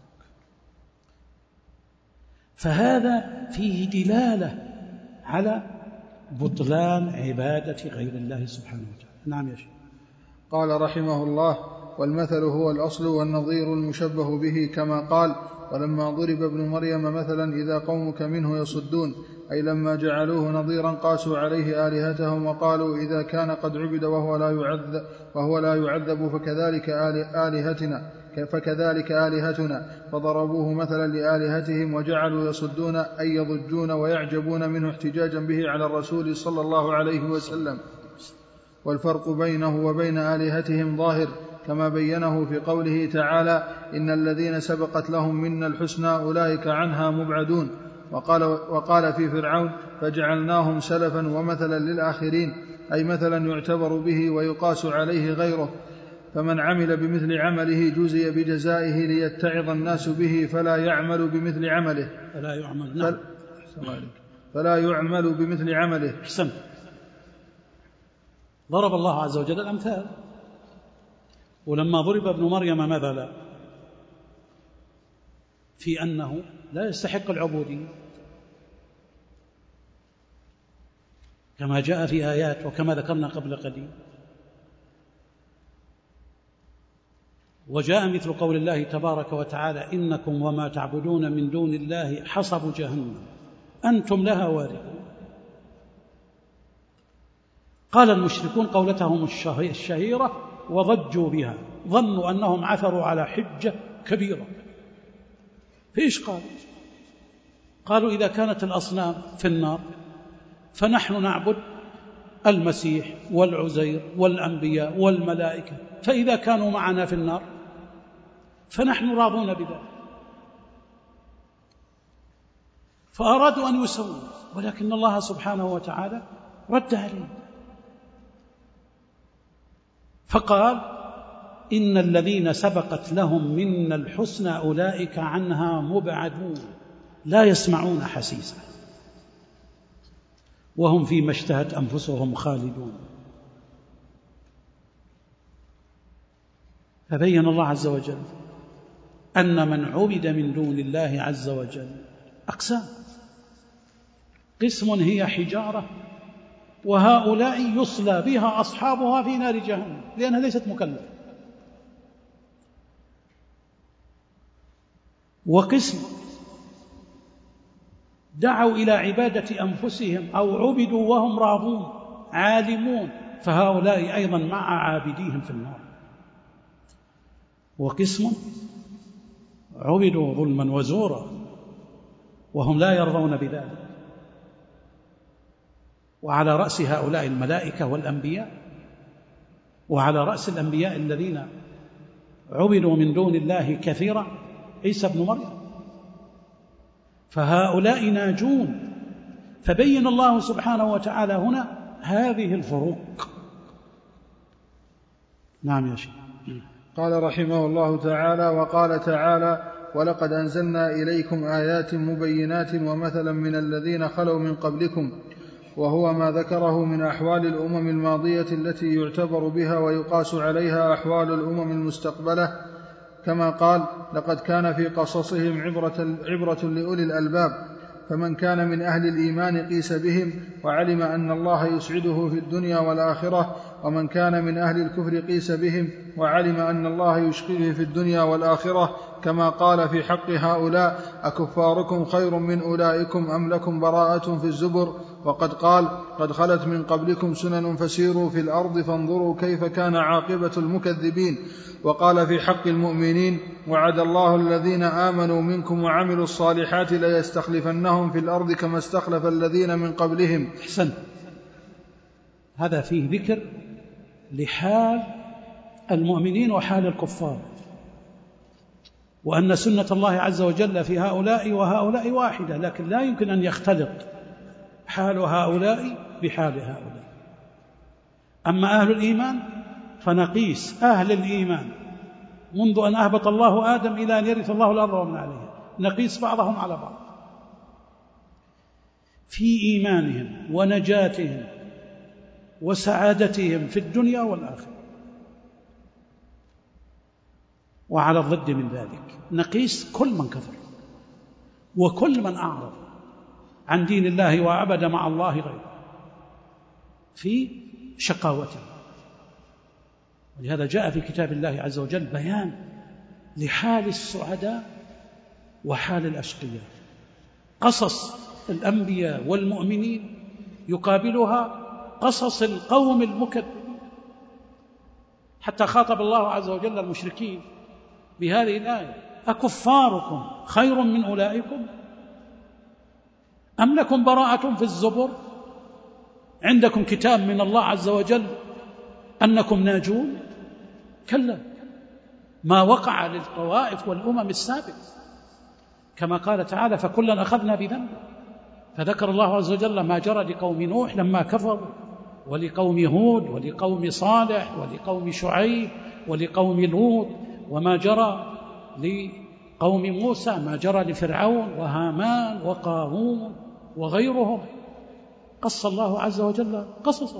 فهذا فيه دلالة على بطلان عبادة غير الله سبحانه وتعالى. نعم يا شيخ. قال رحمه الله: والمثل هو الأصل والنظير المشبه به، كما قال: ولما ضرب ابن مريم مثلا إذا قومك منه يصدون، أي لما جعلوه نظيرا قاسوا عليه آلهتهم وقالوا إذا كان قد عبد وهو لا يعذب, وهو لا يعذب فكذلك آلهتنا فكذلك آلهتنا فضربوه مثلا لآلهتهم وجعلوا يصدون أي يضجون ويعجبون منه احتجاجا به على الرسول صلى الله عليه وسلم. والفرق بينه وبين آلهتهم ظاهر، كما بينه في قوله تعالى: إن الذين سبقت لهم منا الحسنى أولئك عنها مبعدون. وقال, وقال في فرعون: فجعلناهم سلفا ومثلا للآخرين، أي مثلا يعتبر به ويقاس عليه غيره، فمن عمل بمثل عمله جزي بجزائه ليتعظ الناس به فلا يعمل بمثل عمله فلا يعمل نعم. فلا يعمل بمثل عمله. أحسن. ضرب الله عز وجل الأمثال، ولما ضرب ابن مريم مثلا في أنه لا يستحق العبودية كما جاء في آيات وكما ذكرنا قبل قليل، وجاء مثل قول الله تبارك وتعالى: إنكم وما تعبدون من دون الله حصب جهنم أنتم لها واردون. قال المشركون قولتهم الشهيرة وضجوا بها، ظنوا أنهم عثروا على حجة كبيرة، فإيش قالوا؟ قالوا إذا كانت الأصنام في النار فنحن نعبد المسيح والعزير والأنبياء والملائكة، فإذا كانوا معنا في النار فنحن راضون بذلك. فأرادوا أن يسووا، ولكن الله سبحانه وتعالى رد عليهم فقال إن الذين سبقت لهم منا الحسنى أولئك عنها مبعدون لا يسمعون حسيسا وهم فيما اشتهت أنفسهم خالدون. فبين الله عز وجل أن من عبد من دون الله عز وجل أقسام، قسم هي حجارة وهؤلاء يصلى بها أصحابها في نار جهنم لأنها ليست مكلفة، وقسم دعوا إلى عبادة أنفسهم أو عبدوا وهم راضون عالمون، فهؤلاء أيضا مع عابديهم في النار. وقسم عبدوا ظلما وزورا وهم لا يرضون بذلك، وعلى رأس هؤلاء الملائكة والأنبياء، وعلى رأس الأنبياء الذين عبدوا من دون الله كثيرا عيسى بن مريم، فهؤلاء ناجون. فبين الله سبحانه وتعالى هنا هذه الفروق. نعم يا شيخ. قال رحمه الله تعالى: وقال تعالى: ولقد أنزلنا إليكم آيات مبينات ومثلا من الذين خلوا من قبلكم، وهو ما ذكره من أحوال الأمم الماضية التي يعتبر بها ويقاس عليها أحوال الأمم المستقبلة، كما قال: لقد كان في قصصهم عبرة, عبرة لأولي الألباب، فمن كان من أهل الإيمان قيس بهم وعلم أن الله يسعده في الدنيا والآخرة، ومن كان من أهل الكفر قيس بهم وعلم أن الله يشقيه في الدنيا والآخرة، كما قال في حق هؤلاء: أكفاركم خير من أولئكم أم لكم براءة في الزبر؟ وقد قال: قد خلت من قبلكم سنن فسيروا في الأرض فانظروا كيف كان عاقبة المكذبين. وقال في حق المؤمنين: وعد الله الذين آمنوا منكم وعملوا الصالحات ليستخلفنهم في الأرض كما استخلف الذين من قبلهم. أحسن. هذا فيه ذكر لحال المؤمنين وحال الكفار، وأن سنة الله عز وجل في هؤلاء وهؤلاء واحدة، لكن لا يمكن أن يختلط حال هؤلاء بحال هؤلاء. أما أهل الإيمان فنقيس أهل الإيمان منذ أن أهبط الله آدم إلى أن يرث الله الأرض ومن عليها، نقيس بعضهم على بعض في إيمانهم ونجاتهم وسعادتهم في الدنيا والآخرة. وعلى الضد من ذلك نقيس كل من كفر وكل من أعرض عن دين الله وعبد مع الله غيره في شقاوته. ولهذا جاء في كتاب الله عز وجل بيان لحال السعداء وحال الأشقياء، قصص الأنبياء والمؤمنين يقابلها قصص القوم المكذبين، حتى خاطب الله عز وجل المشركين بهذه الآية: أكفاركم خير من أولئكم أم لكم براءة في الزبر؟ عندكم كتاب من الله عز وجل أنكم ناجون؟ كلا، ما وقع للطوائف والأمم السابقة، كما قال تعالى: فكلا أخذنا بذنبه. فذكر الله عز وجل ما جرى لقوم نوح لما كفروا، ولقوم هود، ولقوم صالح، ولقوم شعيب، ولقوم لوط، وما جرى لقوم موسى، ما جرى لفرعون وهامان وقارون وغيرهم، قص الله عز وجل قصصهم.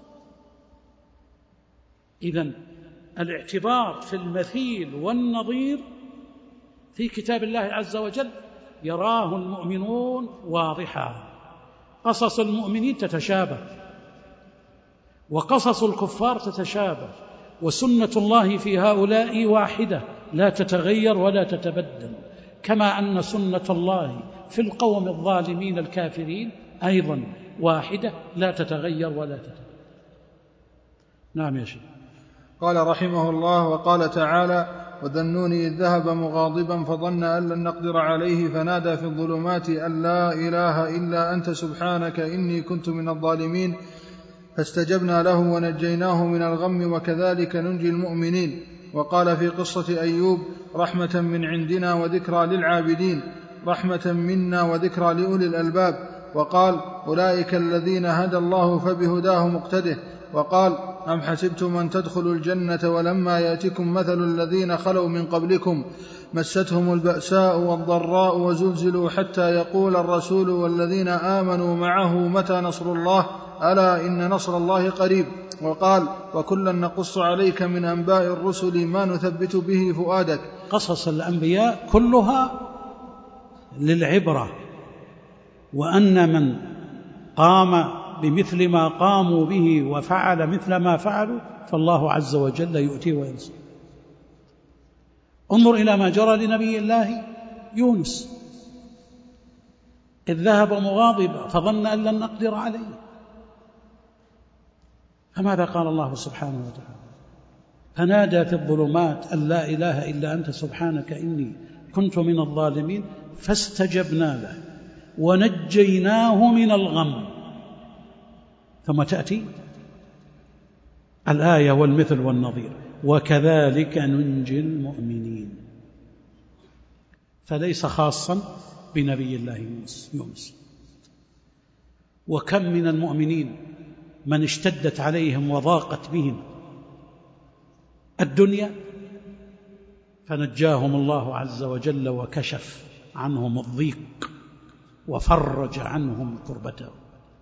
إذن الاعتبار في المثيل والنظير في كتاب الله عز وجل يراه المؤمنون واضحا. قصص المؤمنين تتشابه وقصص الكفار تتشابه، وسنة الله في هؤلاء واحدة لا تتغير ولا تتبدل، كما أن سنة الله في القوم الظالمين الكافرين أيضا واحدة لا تتغير ولا تتبدل. نعم يا شيخ. قال رحمه الله: وقال تعالى: وذا النون إذ ذهب مغاضبا فظن أن لن نقدر عليه فنادى في الظلمات أن لا إله إلا أنت سبحانك إني كنت من الظالمين فاستجبنا له ونجيناه من الغم وكذلك ننجي المؤمنين. وقال في قصة أيوب رحمة من عندنا وذكرى للعابدين، رحمة منا وذكرى لأولي الألباب. وقال أولئك الذين هدى الله فبهداه مقتده. وقال أم حسبتم أن تدخلوا الجنة ولما يأتكم مثل الذين خلوا من قبلكم مستهم البأساء والضراء وزلزلوا حتى يقول الرسول والذين آمنوا معه متى نصر الله ألا إن نصر الله قريب. وقال وكلا نقص عليك من أنباء الرسل ما نثبت به فؤادك. قصص الأنبياء كلها للعبرة، وأن من قام بمثل ما قاموا به وفعل مثل ما فعلوا فالله عز وجل يؤتيه وينصر. انظر إلى ما جرى لنبي الله يونس إذ ذهب مغاضبا فظن أن لن نقدر عليه، فماذا قال الله سبحانه وتعالى؟ فنادى في الظلمات أن لا إله إلا أنت سبحانك إني كنت من الظالمين فاستجبنا له ونجيناه من الغم. ثم تأتي الآية والمثل والنظير وكذلك ننجي المؤمنين. فليس خاصا بنبي الله يونس. وكم من المؤمنين من اشتدت عليهم وضاقت بهم الدنيا فنجاهم الله عز وجل وكشف عنهم الضيق وفرج عنهم كربتهم.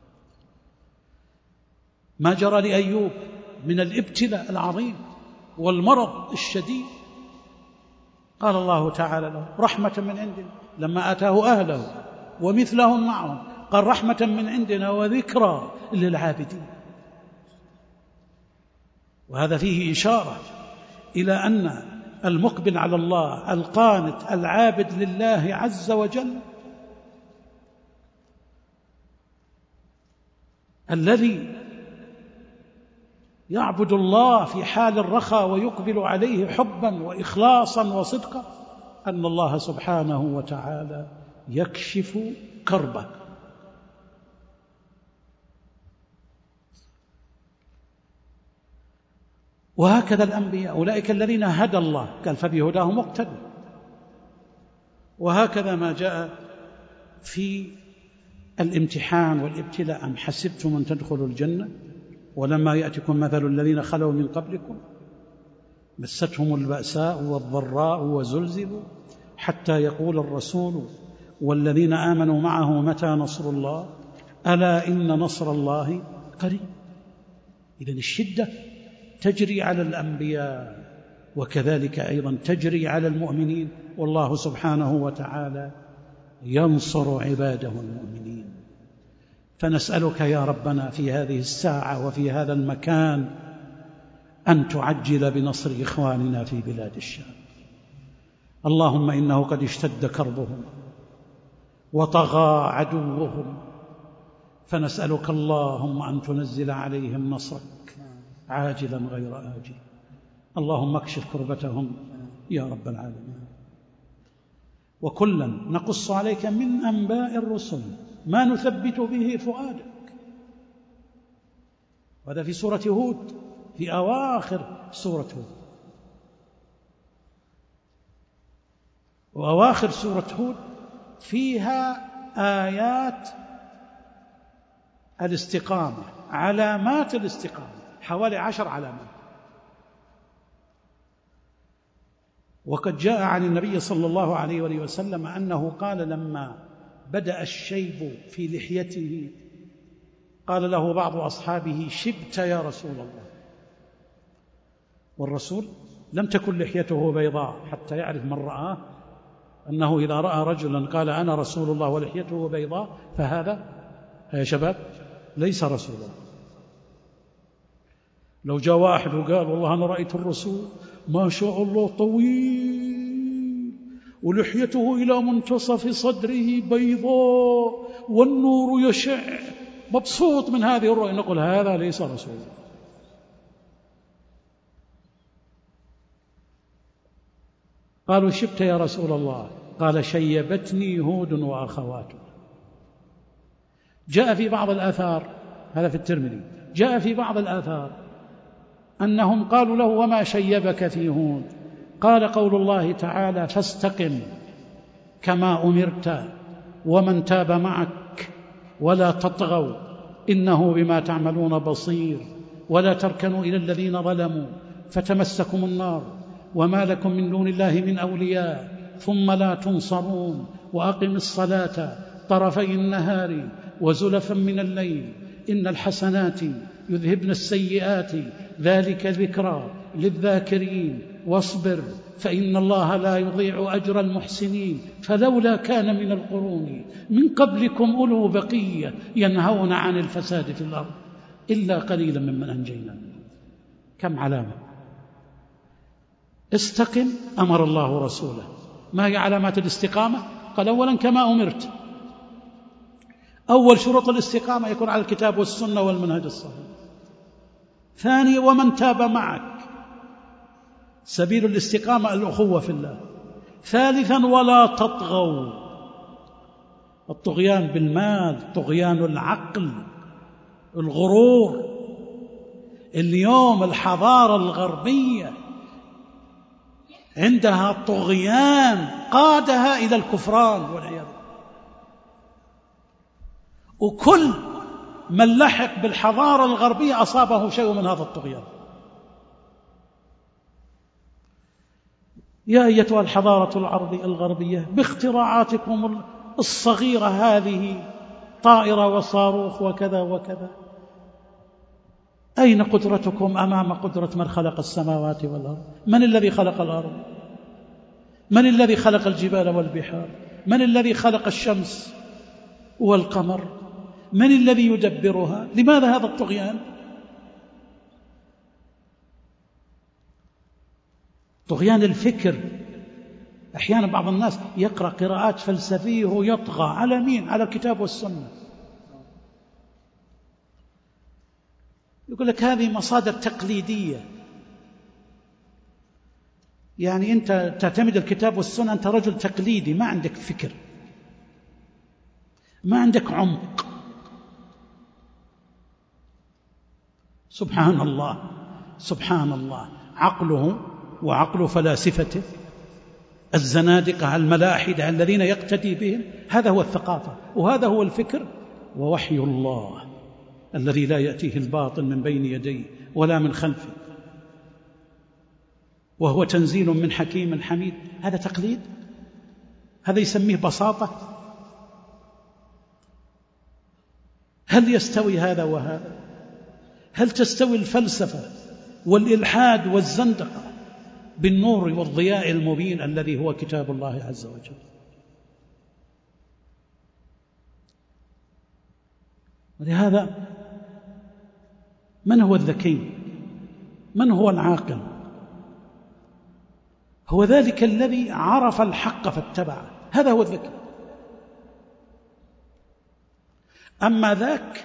ما جرى لأيوب من الابتلاء العظيم والمرض الشديد قال الله تعالى له رحمة من عندنا لما آتاه أهله ومثلهم معهم، قال رحمة من عندنا وذكرى للعابدين. وهذا فيه إشارة إلى أن المقبل على الله القانت العابد لله عز وجل الذي يعبد الله في حال الرخاء ويقبل عليه حبا وإخلاصا وصدقا أن الله سبحانه وتعالى يكشف كربه. وهكذا الأنبياء أولئك الذين هدى الله قال فبهداه مقتدى. وهكذا ما جاء في الامتحان والابتلاء أم حسبتم أن تدخلوا الجنة ولما يأتكم مثل الذين خلوا من قبلكم مستهم البأساء والضراء وزلزلوا حتى يقول الرسول والذين آمنوا معه متى نصر الله ألا إن نصر الله قريب. إذن الشدة تجري على الأنبياء وكذلك أيضا تجري على المؤمنين، والله سبحانه وتعالى ينصر عباده المؤمنين. فنسألك يا ربنا في هذه الساعة وفي هذا المكان أن تعجل بنصر إخواننا في بلاد الشام. اللهم إنه قد اشتد كربهم وطغى عدوهم، فنسألك اللهم أن تنزل عليهم نصرك عاجلا غير آجل. اللهم اكشف كربتهم يا رب العالمين. وكلا نقص عليك من أنباء الرسل ما نثبت به فؤادك. وهذا في سورة هود، في أواخر سورة هود. وأواخر سورة هود فيها آيات الاستقامة، علامات الاستقامة، حوالي عشر علامات. وقد جاء عن النبي صلى الله عليه وآله وسلم أنه قال لما بدأ الشيب في لحيته قال له بعض أصحابه شبت يا رسول الله. والرسول لم تكن لحيته بيضاء حتى يعرف من رآه أنه إذا رأى رجلا قال أنا رسول الله ولحيته بيضاء فهذا يا شباب ليس رسول الله. لو جاء واحد وقال والله أنا رأيت الرسول ما شاء الله طويل ولحيته إلى منتصف صدره بيضاء والنور يشع، مبسوط من هذه الرؤية، نقول هذا ليس رسول الله. قالوا شبت يا رسول الله؟ قال شيبتني هود وأخواتها. جاء في بعض الآثار، هذا في الترمذي، جاء في بعض الآثار أنهم قالوا له وما شيبك في هود؟ قال قول الله تعالى فاستقم كما أمرت ومن تاب معك ولا تطغوا إنه بما تعملون بصير ولا تركنوا إلى الذين ظلموا فتمسكم النار وما لكم من دون الله من أولياء ثم لا تنصرون وأقم الصلاة طرفي النهار وزلفا من الليل إن الحسنات يذهبن السيئات ذلك ذكرى للذاكرين واصبر فإن الله لا يضيع أجر المحسنين فلولا كان من القرون من قبلكم أولو بقية ينهون عن الفساد في الأرض إلا قليلا ممن أنجينا. كم علامة. استقم أمر الله رسوله. ما هي علامات الاستقامة؟ قال أولا كما أمرت. أول شروط الاستقامة يكون على الكتاب والسنة والمنهج الصحيح. ثاني ومن تاب معك، سبيل الاستقامة الأخوة في الله. ثالثا ولا تطغوا، الطغيان بالمال، طغيان العقل، الغرور. اليوم الحضارة الغربية عندها طغيان قادها إلى الكفران والعياذ بالله، وكل من لحق بالحضارة الغربية أصابه شيء من هذا الطغيان. يا أيتها الحضارة العربية الغربية باختراعاتكم الصغيرة هذه، طائرة وصاروخ وكذا وكذا، أين قدرتكم أمام قدرة من خلق السماوات والأرض؟ من الذي خلق الأرض؟ من الذي خلق الجبال والبحار؟ من الذي خلق الشمس والقمر؟ من الذي يدبرها؟ لماذا هذا الطغيان؟ طغيان الفكر. أحيانا بعض الناس يقرأ قراءات فلسفية ويطغى على مين؟ على الكتاب والسنة. يقول لك هذه مصادر تقليدية، يعني أنت تعتمد الكتاب والسنة، أنت رجل تقليدي، ما عندك فكر، ما عندك عمق. سبحان الله سبحان الله، عقله وعقل فلاسفته الزنادقة الملاحدة الذين يقتدي بهم، هذا هو الثقافة وهذا هو الفكر. ووحي الله الذي لا يأتيه الباطل من بين يديه ولا من خلفه وهو تنزيل من حكيم حميد، هذا تقليد؟ هذا يسميه بساطة؟ هل يستوي هذا وهذا؟ هل تستوي الفلسفة والإلحاد والزندقة بالنور والضياء المبين الذي هو كتاب الله عز وجل؟ ولهذا من هو الذكي؟ من هو العاقل؟ هو ذلك الذي عرف الحق فاتبعه، هذا هو الذكي. أما ذاك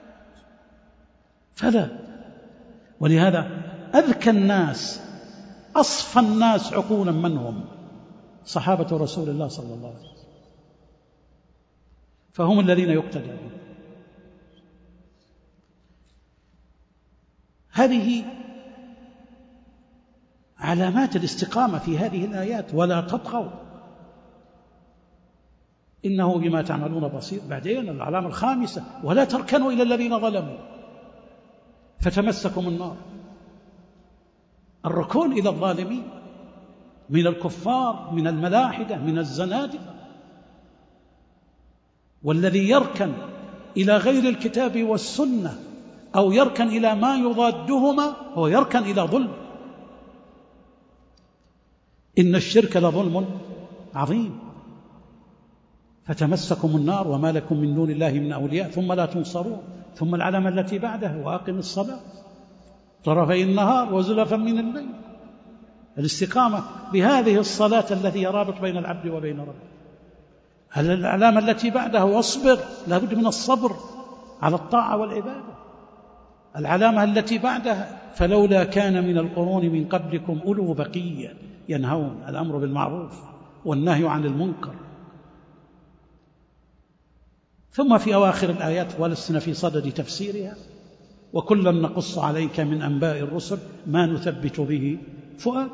فلا. ولهذا أذكى الناس أصفى الناس عقولا من هم؟ صحابة رسول الله صلى الله عليه وسلم، فهم الذين يقتدى بهم. هذه علامات الاستقامة في هذه الآيات. ولا تطغوا إنه بما تعملون بصير. بعدين العلامة الخامسة ولا تركنوا إلى الذين ظلموا فتمسكم النار. الركون إلى الظالمين من الكفار، من الملاحدة، من الزنادقة. والذي يركن إلى غير الكتاب والسنة أو يركن إلى ما يضادهما هو يركن إلى ظلم. إن الشرك لظلم عظيم. فتمسكم النار وما لكم من دون الله من أولياء ثم لا تنصرون. ثم العلامة التي بعدها وأقم الصلاة طرفي النهار وزلفا من الليل. الاستقامة بهذه الصلاة التي رابط بين العبد وبين ربه. العلامة التي بعدها واصبر، لا بد من الصبر على الطاعة والعبادة. العلامة التي بعدها فلولا كان من القرون من قبلكم أولو بقية ينهون، الأمر بالمعروف والنهي عن المنكر. ثم في أواخر الآيات ولسنا في صدد تفسيرها وكلا نقص عليك من أنباء الرسل ما نثبت به فؤادك.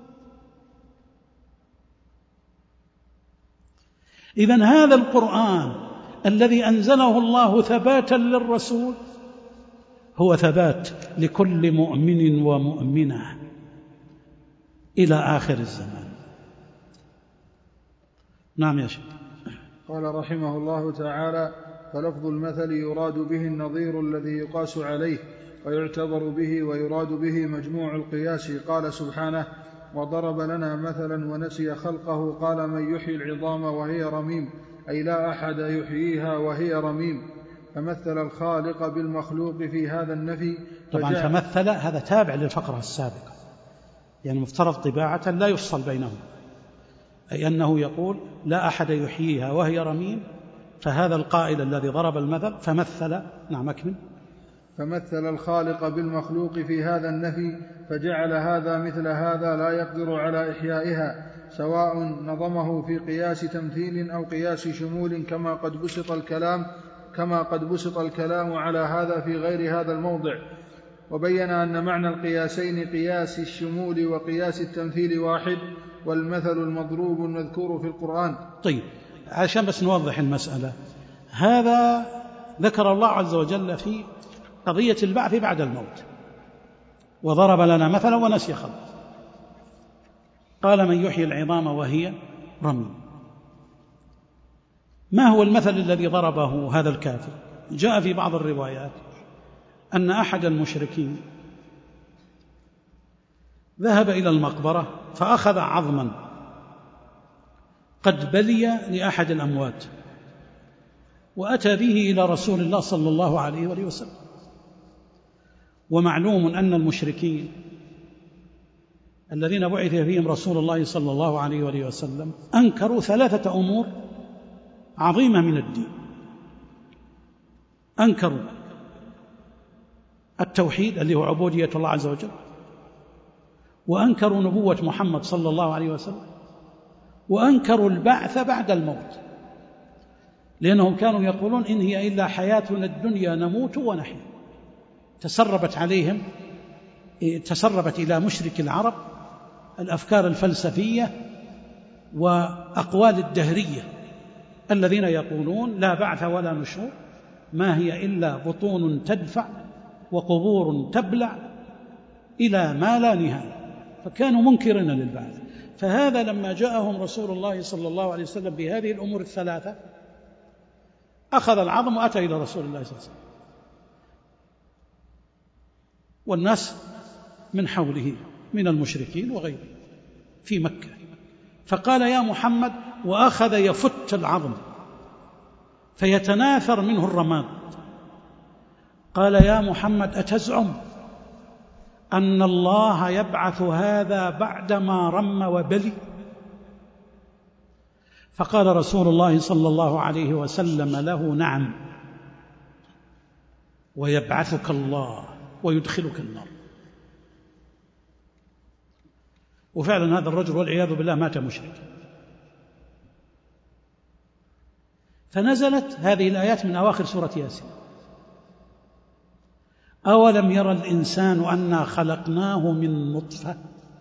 إذن هذا القرآن الذي أنزله الله ثباتا للرسول هو ثبات لكل مؤمن ومؤمنة إلى آخر الزمان. نعم يا شيخ. قال رحمه الله تعالى: فلفظ المثل يراد به النظير الذي يقاس عليه ويعتبر به ويراد به مجموع القياس. قال سبحانه: وضرب لنا مثلا ونسي خلقه قال من يحيي العظام وهي رميم، أي لا أحد يحييها وهي رميم. فمثل الخالق بالمخلوق في هذا النفي. طبعا فمثل هذا تابع للفقرة السابقة، يعني مفترض طباعة لا يفصل بينهم، أي أنه يقول لا أحد يحييها وهي رميم، فهذا القائل الذي ضرب المثل فمثل. نعم أكمل. فمثل الخالق بالمخلوق في هذا النفي فجعل هذا مثل هذا لا يقدر على إحيائها، سواء نظمه في قياس تمثيل أو قياس شمول، كما قد بسط الكلام كما قد بسط الكلام على هذا في غير هذا الموضع. وبين أن معنى القياسين قياس الشمول وقياس التمثيل واحد، والمثل المضروب المذكور في القرآن. طيب، عشان بس نوضح المسألة، هذا ذكر الله عز وجل في قضية البعث بعد الموت، وضرب لنا مثلا ونسي خلقه قال من يحيي العظام وهي رميم. ما هو المثل الذي ضربه هذا الكافر؟ جاء في بعض الروايات أن أحد المشركين ذهب إلى المقبرة فأخذ عظما قد بلي لأحد الأموات وأتى به إلى رسول الله صلى الله عليه وآله وسلم. ومعلوم أن المشركين الذين بعث فيهم رسول الله صلى الله عليه وآله وسلم أنكروا ثلاثة أمور عظيمة من الدين. أنكروا التوحيد اللي هو عبودية الله عز وجل، وأنكروا نبوة محمد صلى الله عليه وسلم، وأنكروا البعث بعد الموت، لأنهم كانوا يقولون إن هي إلا حياتنا الدنيا نموت ونحيا. تسربت عليهم تسربت إلى مشرك العرب الأفكار الفلسفية وأقوال الدهرية الذين يقولون لا بعث ولا نشور، ما هي إلا بطون تدفع وقبور تبلع إلى ما لا نهاية، فكانوا منكرين للبعث. فهذا لما جاءهم رسول الله صلى الله عليه وسلم بهذه الأمور الثلاثة أخذ العظم وأتى إلى رسول الله صلى الله عليه وسلم والناس من حوله من المشركين وغيره في مكة، فقال يا محمد، وأخذ يفت العظم فيتناثر منه الرماد، قال يا محمد أتزعم أن الله يبعث هذا بعدما رم وبلي؟ فقال رسول الله صلى الله عليه وسلم له نعم، ويبعثك الله ويدخلك النار. وفعلا هذا الرجل والعياذ بالله مات مشركا. فنزلت هذه الآيات من أواخر سورة ياسين: أولم يرى الإنسان أنا خلقناه من نطفة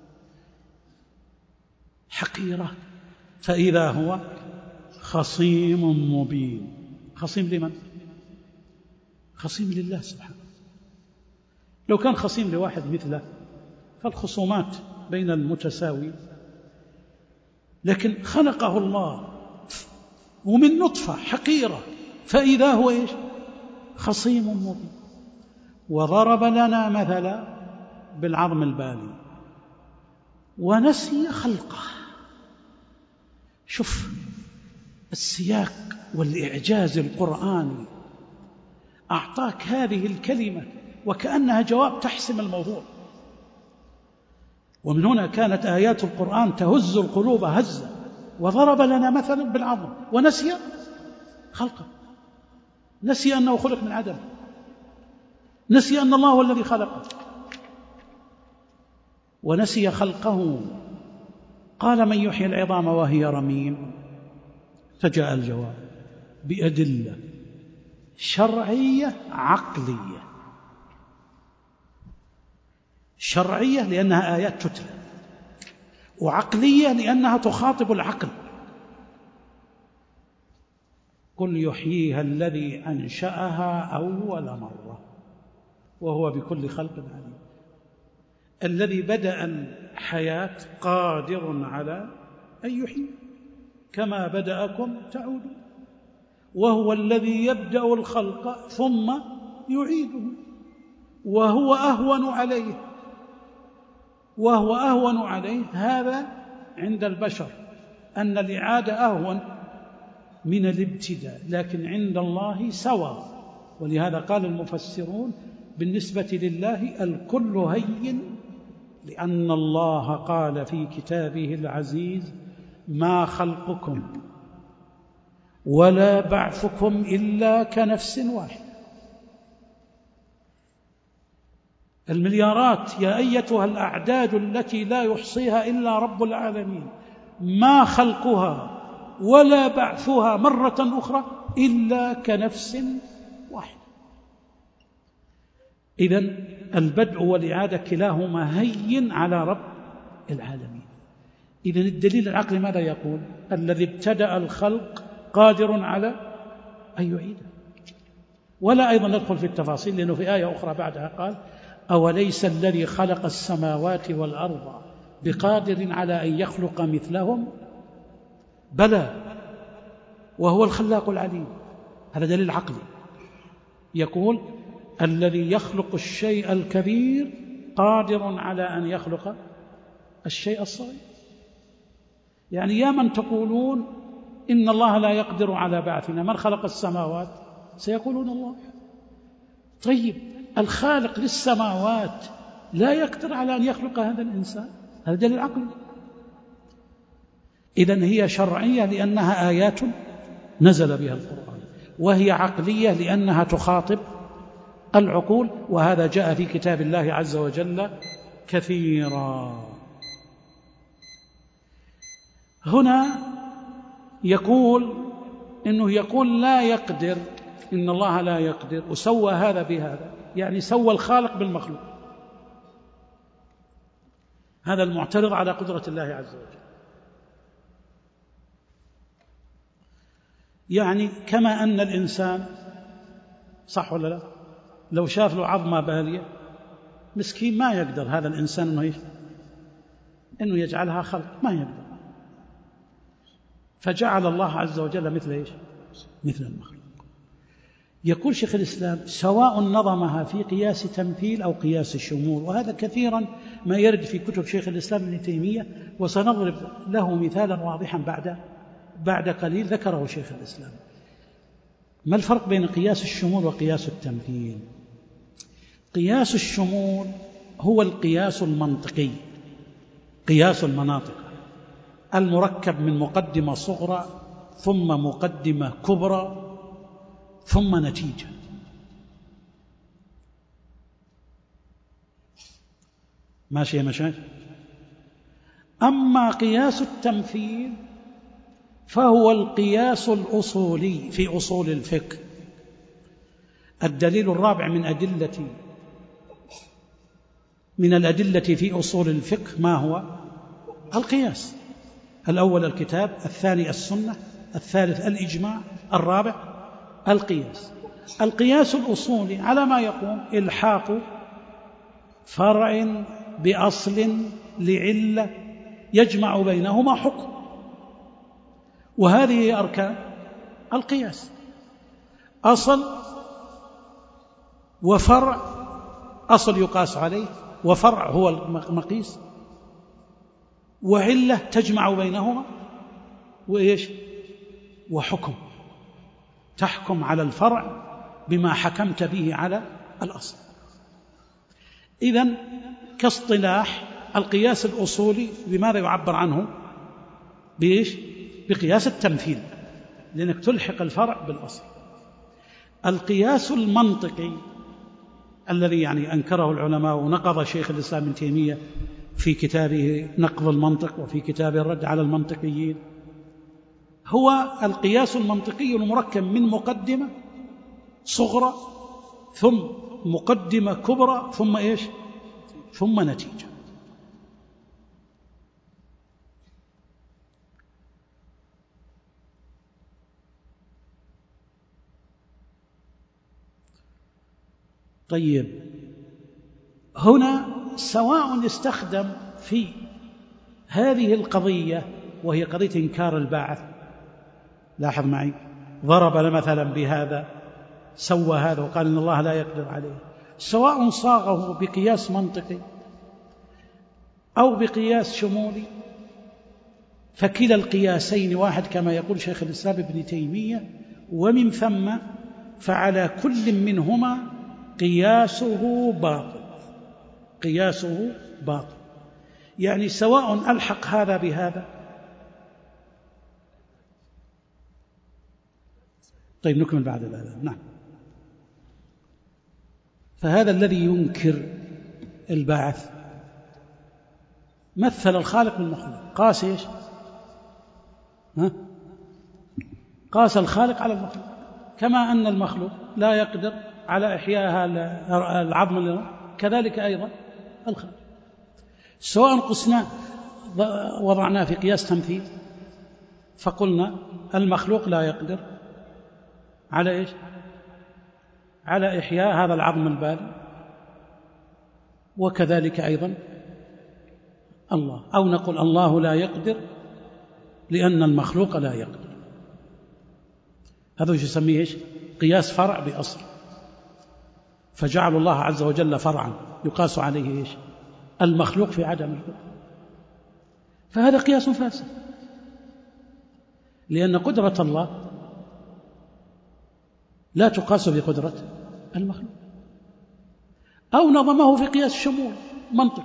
حقيرة فإذا هو خصيم مبين. خصيم لمن؟ خصيم لله سبحانه. لو كان خصيم لواحد مثله فالخصومات بين المتساوي، لكن خلقه الله ومن نطفة حقيرة فإذا هو إيش؟ خصيم مبين. وضرب لنا مثلا بالعظم البالي ونسي خلقه. شوف السياق والإعجاز القرآني، أعطاك هذه الكلمة وكأنها جواب تحسم الموضوع. ومن هنا كانت آيات القرآن تهز القلوب هزا. وضرب لنا مثلا بالعظم ونسي خلقه، نسي أنه خلق من عدم، نسي أن الله هو الذي خلقه، ونسي خلقه قال من يحيي العظام وهي رميم؟ فجاء الجواب بأدلة شرعية عقلية. شرعية لأنها آيات تتلى، وعقلية لأنها تخاطب العقل. قل يحييها الذي أنشأها أول مرة وهو بكل خلق عليم. الذي بدأ الحياة قادر على أن يحيي كما بدأكم تعودون، وهو الذي يبدأ الخلق ثم يعيده، وهو أهون عليه وهو أهون عليه هذا عند البشر، أن الإعادة أهون من الابتداء، لكن عند الله سواء. ولهذا قال المفسرون بالنسبة لله الكل هين، لأن الله قال في كتابه العزيز ما خلقكم ولا بعثكم إلا كنفس واحدة. المليارات يا أيتها الأعداد التي لا يحصيها إلا رب العالمين، ما خلقها ولا بعثها مرة أخرى إلا كنفس واحدة. إذن البدء والإعادة كلاهما هين على رب العالمين. إذن الدليل العقلي ماذا يقول؟ الذي ابتدأ الخلق قادر على أن يعيده. ولا أيضا ندخل في التفاصيل، لأنه في آية أخرى بعدها قال أوليس الذي خلق السماوات والأرض بقادر على أن يخلق مثلهم؟ بلى وهو الخلاق العليم. هذا دليل عقلي يقول الذي يخلق الشيء الكبير قادر على أن يخلق الشيء الصغير. يعني يا من تقولون إن الله لا يقدر على بعثنا، من خلق السماوات؟ سيقولون الله. طيب الخالق للسماوات لا يقدر على أن يخلق هذا الإنسان؟ هذا دليل عقلي. إذن هي شرعية لأنها آيات نزل بها القرآن، وهي عقلية لأنها تخاطب العقول، وهذا جاء في كتاب الله عز وجل كثيرا. هنا يقول إنه يقول لا يقدر، إن الله لا يقدر، وسوى هذا بهذا، يعني سوى الخالق بالمخلوق. هذا المعترض على قدرة الله عز وجل. يعني كما أن الإنسان صح ولا لا لو شاف له عظمة بالية مسكين ما يقدر هذا الإنسان إنه إنه يجعلها خلق، ما يقدر، فجعل الله عز وجل مثل إيش؟ مثل المخلوق. يقول شيخ الإسلام سواء نظمها في قياس تمثيل أو قياس الشمول، وهذا كثيرا ما يرد في كتب شيخ الإسلام ابن تيمية، وسنضرب له مثالا واضحا بعد بعد قليل ذكره شيخ الإسلام. ما الفرق بين قياس الشمول وقياس التمثيل؟ قياس الشمول هو القياس المنطقي، قياس المناطق، المركب من مقدمة صغرى ثم مقدمة كبرى ثم نتيجة. ماشي يا مشايخ؟ أما قياس التمثيل فهو القياس الأصولي في أصول الفقه. الدليل الرابع من أدلة من الأدلة في أصول الفقه ما هو؟ القياس. الأول الكتاب، الثاني السنة، الثالث الإجماع، الرابع القياس. القياس الأصولي على ما يقوم إلحاق فرع بأصل لعلة يجمع بينهما حكم، وهذه هي أركان القياس: أصل وفرع، أصل يقاس عليه وفرع هو المقيس، وعلة تجمع بينهما، وإيش؟ وحكم تحكم على الفرع بما حكمت به على الأصل. إذن كاصطلاح القياس الأصولي بماذا يعبر عنه؟ بإيش؟ بقياس التمثيل، لأنك تلحق الفرع بالأصل. القياس المنطقي الذي يعني أنكره العلماء ونقض شيخ الإسلام ابن تيمية في كتابه نقض المنطق وفي كتابه الرد على المنطقيين. هو القياس المنطقي المركب من مقدمة صغرى ثم مقدمة كبرى ثم إيش؟ ثم نتيجة. طيب، هنا سواء استخدم في هذه القضية وهي قضية إنكار البعث، لاحظ معي، ضرب مثلا بهذا، سوى هذا وقال إن الله لا يقدر عليه، سواء صاغه بقياس منطقي أو بقياس شمولي، فكلا القياسين واحد كما يقول شيخ الإسلام ابن تيمية، ومن ثم فعلى كل منهما قياسه باطل، قياسه باطل. يعني سواء ألحق هذا بهذا. طيب نكمل بعد الآن. نعم. فهذا الذي ينكر البعث مثل الخالق بالمخلوق، قاس ايش؟ ها؟ قاس الخالق على المخلوق، كما أن المخلوق لا يقدر على إحياء العظم كذلك أيضا الخالق. سواء قسنا وضعناه في قياس تمثيل فقلنا المخلوق لا يقدر على إيش؟ على إحياء هذا العظم البالي، وكذلك أيضا الله، أو نقول الله لا يقدر لأن المخلوق لا يقدر. هذا يسميه إيش؟ قياس فرع بأصل، فجعل الله عز وجل فرعا يقاس عليه إيش؟ المخلوق في عدم القدرة. فهذا قياس فاسد، لأن قدرة الله لا تقاس بقدرة المخلوق. أو نظمه في قياس الشمول منطق،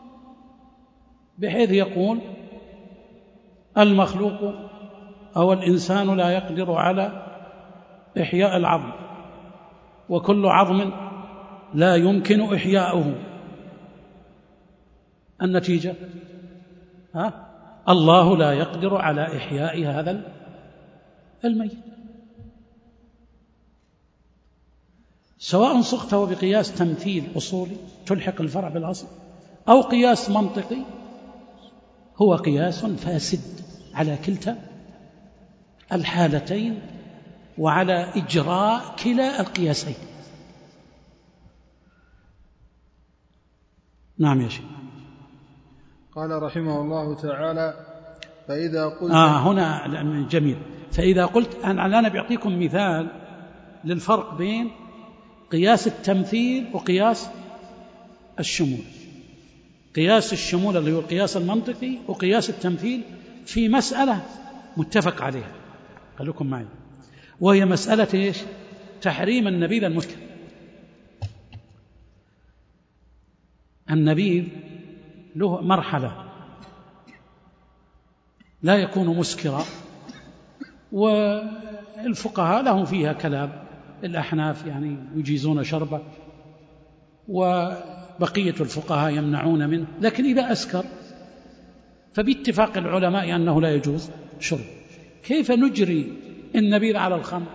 بحيث يقول المخلوق أو الإنسان لا يقدر على إحياء العظم، وكل عظم لا يمكن إحياؤه. النتيجة ها؟ الله لا يقدر على إحياء هذا الميت. سواء صغته بقياس تمثيل أصولي تلحق الفرع بالأصل أو قياس منطقي، هو قياس فاسد على كلتا الحالتين وعلى إجراء كلا القياسين. نعم يا شيخ. قال رحمه الله تعالى: فإذا قلت آه هنا جميل. فإذا قلت أنا الآن بيعطيكم مثال للفرق بين قياس التمثيل وقياس الشمول. قياس الشمول اللي هو القياس المنطقي وقياس التمثيل في مسألة متفق عليها، خلوكم معي، وهي مسألة إيش؟ تحريم النبيذ المسكر. النبيذ له مرحلة، لا يكون مسكرا، والفقهاء لهم فيها كلام. الأحناف يعني يجيزون شربه وبقية الفقهاء يمنعون منه، لكن إذا أسكر فباتفاق العلماء أنه لا يجوز شرب. كيف نجري النبيذ على الخمر؟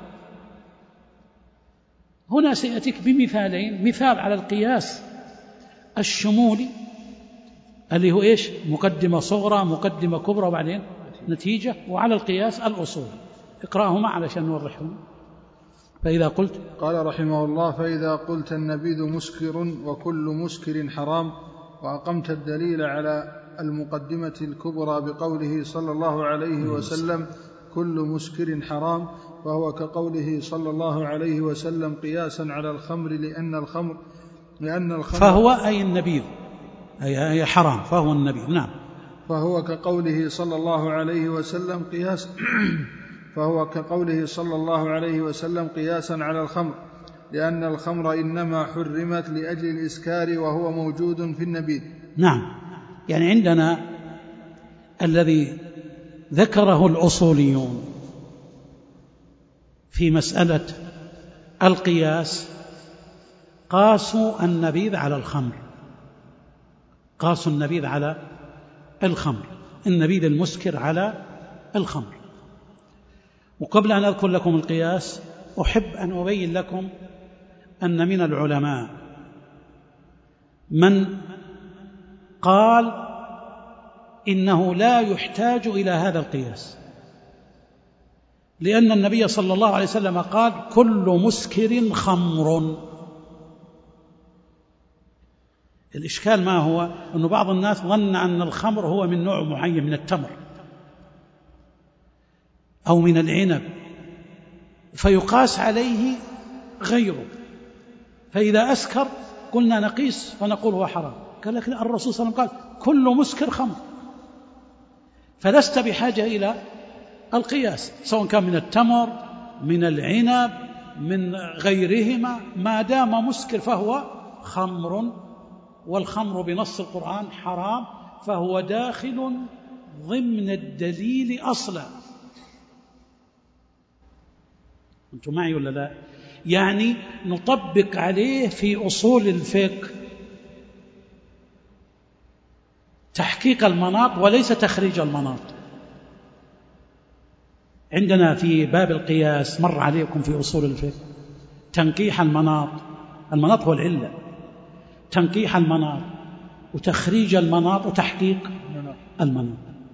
هنا سيأتيك بمثالين، مثال على القياس الشمولي اللي هو إيش؟ مقدمة صغرى مقدمة كبرى وبعدين نتيجة، وعلى القياس الأصولي. اقرأهما علشان نوضحهم. فإذا قلت قال رحمه الله: فإذا قلت النبيذ مسكر وكل مسكر حرام، وأقمت الدليل على المقدمة الكبرى بقوله صلى الله عليه وسلم كل مسكر حرام، فهو كقوله صلى الله عليه وسلم قياسا على الخمر لأن الخمر لأن الخمر فهو أي النبيذ أي حرام، فهو النبيذ. نعم. فهو كقوله صلى الله عليه وسلم قياس فهو كقوله صلى الله عليه وسلم قياسا على الخمر لأن الخمر إنما حرمت لأجل الإسكار وهو موجود في النبيذ. نعم. يعني عندنا الذي ذكره الأصوليون في مسألة القياس قاسوا النبيذ على الخمر، قاسوا النبيذ على الخمر، النبيذ المسكر على الخمر. وقبل أن أذكر لكم القياس أحب أن أبين لكم أن من العلماء من قال إنه لا يحتاج إلى هذا القياس، لأن النبي صلى الله عليه وسلم قال كل مسكر خمر. الإشكال ما هو؟ أن بعض الناس ظن أن الخمر هو من نوع معين من التمر أو من العنب فيقاس عليه غيره، فإذا أسكر قلنا نقيس فنقول هو حرام. قال لك الرسول صلى الله عليه وسلم قال كل مسكر خمر، فلست بحاجة إلى القياس سواء كان من التمر من العنب من غيرهما، ما دام مسكر فهو خمر، والخمر بنص القرآن حرام، فهو داخل ضمن الدليل أصلا. أنتم معي ولا لا؟ يعني نطبق عليه في أصول الفقه تحقيق المناط وليس تخريج المناط. عندنا في باب القياس مر عليكم في أصول الفقه تنقيح المناط، المناط هو العلة، تنقيح المناط وتخريج المناط وتحقيق المناط،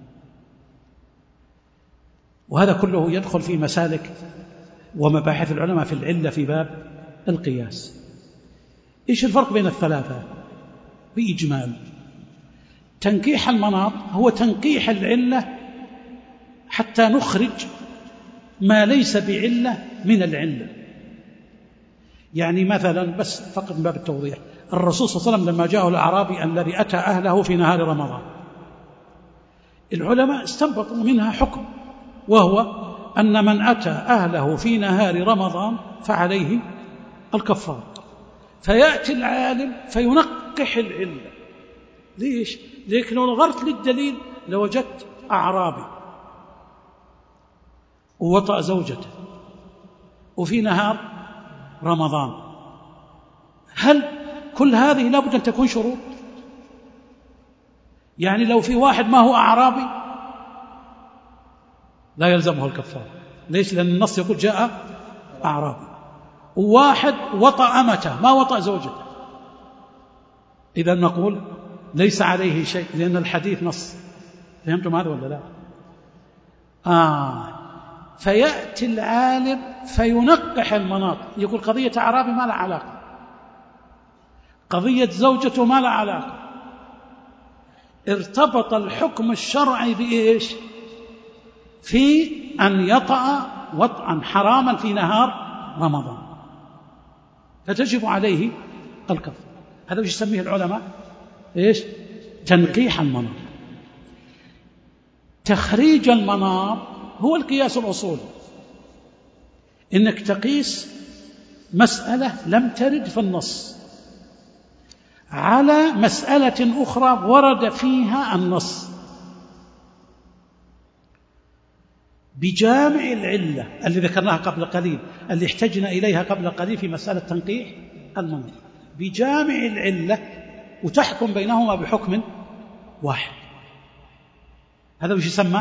وهذا كله يدخل في مسالك ومباحث العلماء في العلة في باب القياس. إيش الفرق بين الثلاثة بإجمال؟ تنقيح المناط هو تنقيح العلة حتى نخرج ما ليس بعلة من العلة. يعني مثلا بس فقط من باب التوضيح، الرسول صلى الله عليه وسلم لما جاءه الأعرابي الذي أتى أهله في نهار رمضان، العلماء استنبطوا منها حكم، وهو أن من أتى أهله في نهار رمضان فعليه الكفار. فيأتي العالم فينقح العلة. ليش؟ لكن لو نظرت للدليل لوجدت أعرابي ووطأ زوجته وفي نهار رمضان، هل كل هذه لابد أن تكون شروط؟ يعني لو في واحد ما هو أعرابي لا يلزمه الكفارة. ليش؟ لأن النص يقول جاء أعرابي، وواحد وطأ أمته ما وطأ زوجته، إذا نقول ليس عليه شيء لأن الحديث نص. فهمتم هذا ولا لا؟ آه فيأتي العالم فينقح المناط، يقول قضية أعرابي ما لها علاقة، قضية زوجته ما لها علاقة. ارتبط الحكم الشرعي بإيش؟ في أن يطأ وطئا حراما في نهار رمضان، فتجب عليه الكفارة. هذا وش يسميه العلماء؟ إيش؟ تنقيح المناط. تخريج المناط هو القياس الأصولي، إنك تقيس مسألة لم ترد في النص على مسألة أخرى ورد فيها النص بجامع العلة اللي ذكرناها قبل قليل، اللي احتجنا إليها قبل قليل في مسألة تنقيح المناط، بجامع العلة وتحكم بينهما بحكم واحد. هذا وش يسمى؟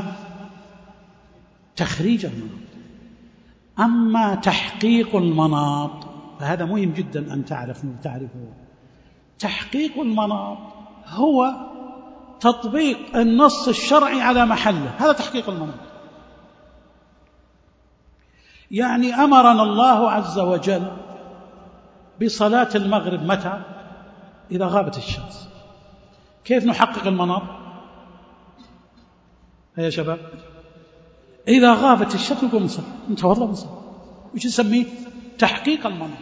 تخريج المناط. أما تحقيق المناط فهذا مهم جدا أن تعرف تعرفه. تحقيق المناط هو تطبيق النص الشرعي على محله، هذا تحقيق المناط. يعني أمرنا الله عز وجل بصلاة المغرب متى؟ إذا غابت الشمس. كيف نحقق المناط؟ يا شباب، إذا غابت الشمس نقول نصلي، نتوضأ ونصلي. وش نسميه؟ تحقيق المناط.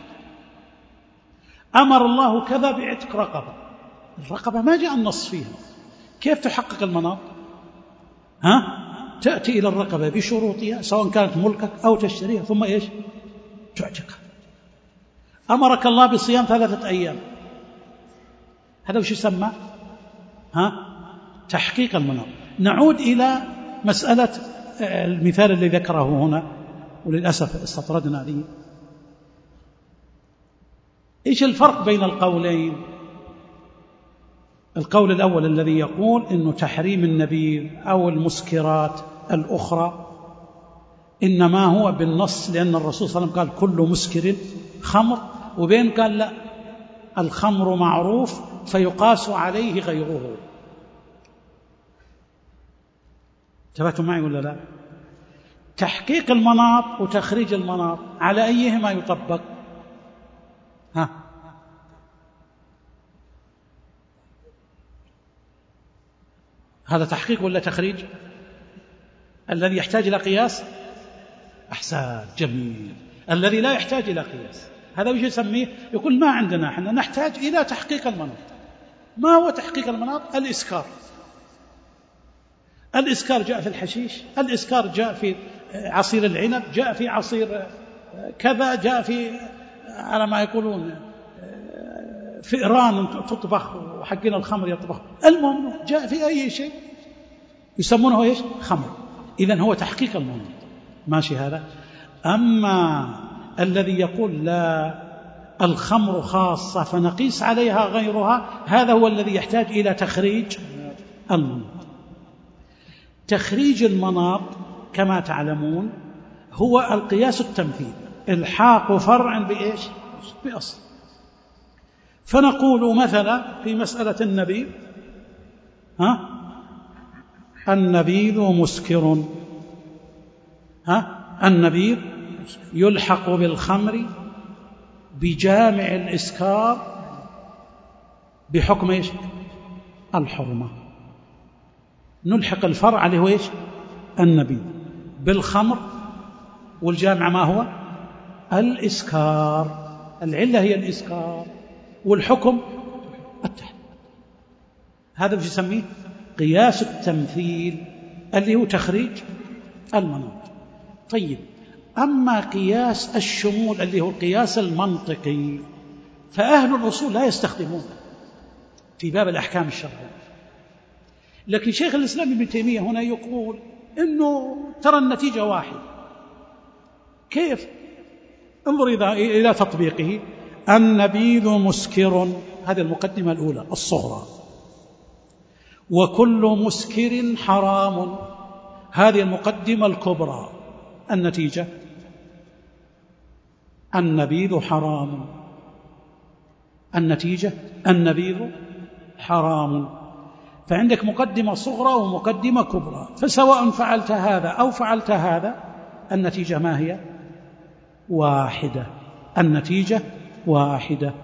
أمر الله كذا بعتق رقبة، الرقبة ما جاء النص فيها، كيف تحقق المناط؟ ها؟ تأتي إلى الرقبة بشروطها سواء كانت ملكك أو تشتريها ثم إيش؟ تعتقها. أمرك الله بصيام ثلاثة أيام، هذا وش يسمى؟ ها؟ تحقيق المناط. نعود إلى مسألة المثال اللي ذكره هنا وللأسف استطردنا به. إيش الفرق بين القولين؟ القول الأول الذي يقول إنه تحريم النبيذ أو المسكرات الأخرى إنما هو بالنص، لأن الرسول صلى الله عليه وسلم قال كل مسكر خمر، وبين قال لا، الخمر معروف فيقاس عليه غيره. انتبهتم معي ولا لا؟ تحقيق المناط وتخريج المناط على أيهما يطبق؟ ها هذا تحقيق ولا تخريج؟ الذي يحتاج إلى قياس أحسن جميل. الذي لا يحتاج إلى قياس هذا وش يسميه؟ يقول ما عندنا احنا نحتاج إلى تحقيق المناط. ما هو تحقيق المناط؟ الإسكار. الإسكار جاء في الحشيش، الإسكار جاء في عصير العنب، جاء في عصير كذا، جاء في على ما يقولون فئران تطبخ وحقين الخمر يطبخ، المهم جاء في أي شيء يسمونه إيش؟ خمر. إذن هو تحقيق المناط ماشي هذا. أما الذي يقول لا الخمر خاصة فنقيس عليها غيرها، هذا هو الذي يحتاج إلى تخريج المناط. تخريج المناط كما تعلمون هو القياس التمثيل، الحاق فرع بإيش؟ بأصل. فنقول مثلا في مسألة النبيذ، ها النبيذ مسكر، ها النبيذ يلحق بالخمر بجامع الإسكار بحكم إيش؟ الحرمة. نلحق الفرع اللي هو إيش؟ النبيذ بالخمر، والجامع ما هو؟ الإسكار. العلة هي الإسكار والحكم التحريم. هذا وش يسميه؟ قياس التمثيل اللي هو تخريج المناط. طيب، أما قياس الشمول اللي هو القياس المنطقي فأهل الأصول لا يستخدمونه في باب الأحكام الشرعية. لكن شيخ الإسلام ابن تيمية هنا يقول إنه ترى النتيجة واحدة. كيف؟ انظر إلى تطبيقه. النبيذ مسكر، هذه المقدمة الأولى الصغرى، وكل مسكر حرام، هذه المقدمة الكبرى. النتيجة النبيذ حرام، النتيجة النبيذ حرام. فعندك مقدمة صغرى ومقدمة كبرى، فسواء فعلت هذا أو فعلت هذا النتيجة ما هي؟ واحدة. النتيجة واحدة.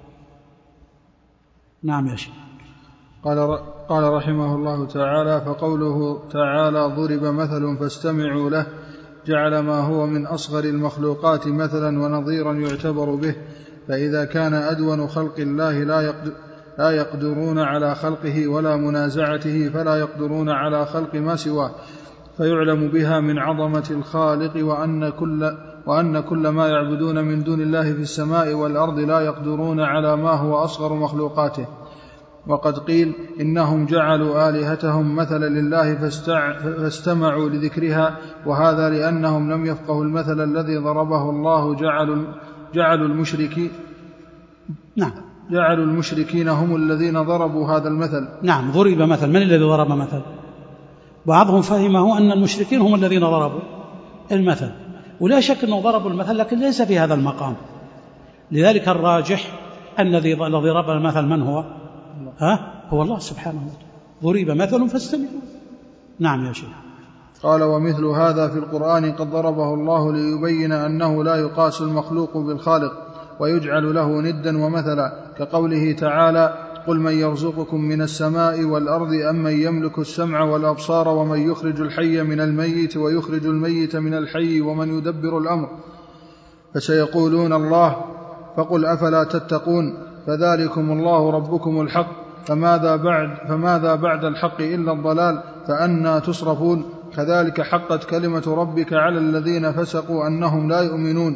نعم يا شيخ. قال قال رحمه الله تعالى: فقوله تعالى ضرب مثل فاستمعوا له جعل ما هو من أصغر المخلوقات مثلا ونظيرا يعتبر به، فإذا كان أدون خلق الله لا يقدر لا يقدرون على خلقه ولا منازعته فلا يقدرون على خلق ما سواه، فيعلم بها من عظمة الخالق وأن كل, وأن كل ما يعبدون من دون الله في السماء والأرض لا يقدرون على ما هو أصغر مخلوقاته. وقد قيل إنهم جعلوا آلهتهم مثلا لله فاستمعوا لذكرها، وهذا لأنهم لم يفقهوا المثل الذي ضربه الله. جعلوا, جعلوا المشركين نعم جعلوا المشركين هم الذين ضربوا هذا المثل. نعم ضرب مثل. من الذي ضرب مثل؟ بعضهم فهمه أن المشركين هم الذين ضربوا المثل، ولا شك أنه ضربوا المثل لكن ليس في هذا المقام. لذلك الراجح الذي ضرب المثل من هو؟ ها هو الله سبحانه وتعالى. ضرب مثل فاستمعوا. نعم يا شيخ. قال: ومثل هذا في القرآن قد ضربه الله ليبين أنه لا يقاس المخلوق بالخالق ويجعل له ندا ومثلا، كقوله تعالى: قل من يرزقكم من السماء والأرض أم من يملك السمع والأبصار ومن يخرج الحي من الميت ويخرج الميت من الحي ومن يدبر الأمر، فسيقولون الله، فقل أفلا تتقون، فذلكم الله ربكم الحق، فماذا بعد, فماذا بعد الحق إلا الضلال، فأنى تصرفون. كذلك حقت كلمة ربك على الذين فسقوا أنهم لا يؤمنون.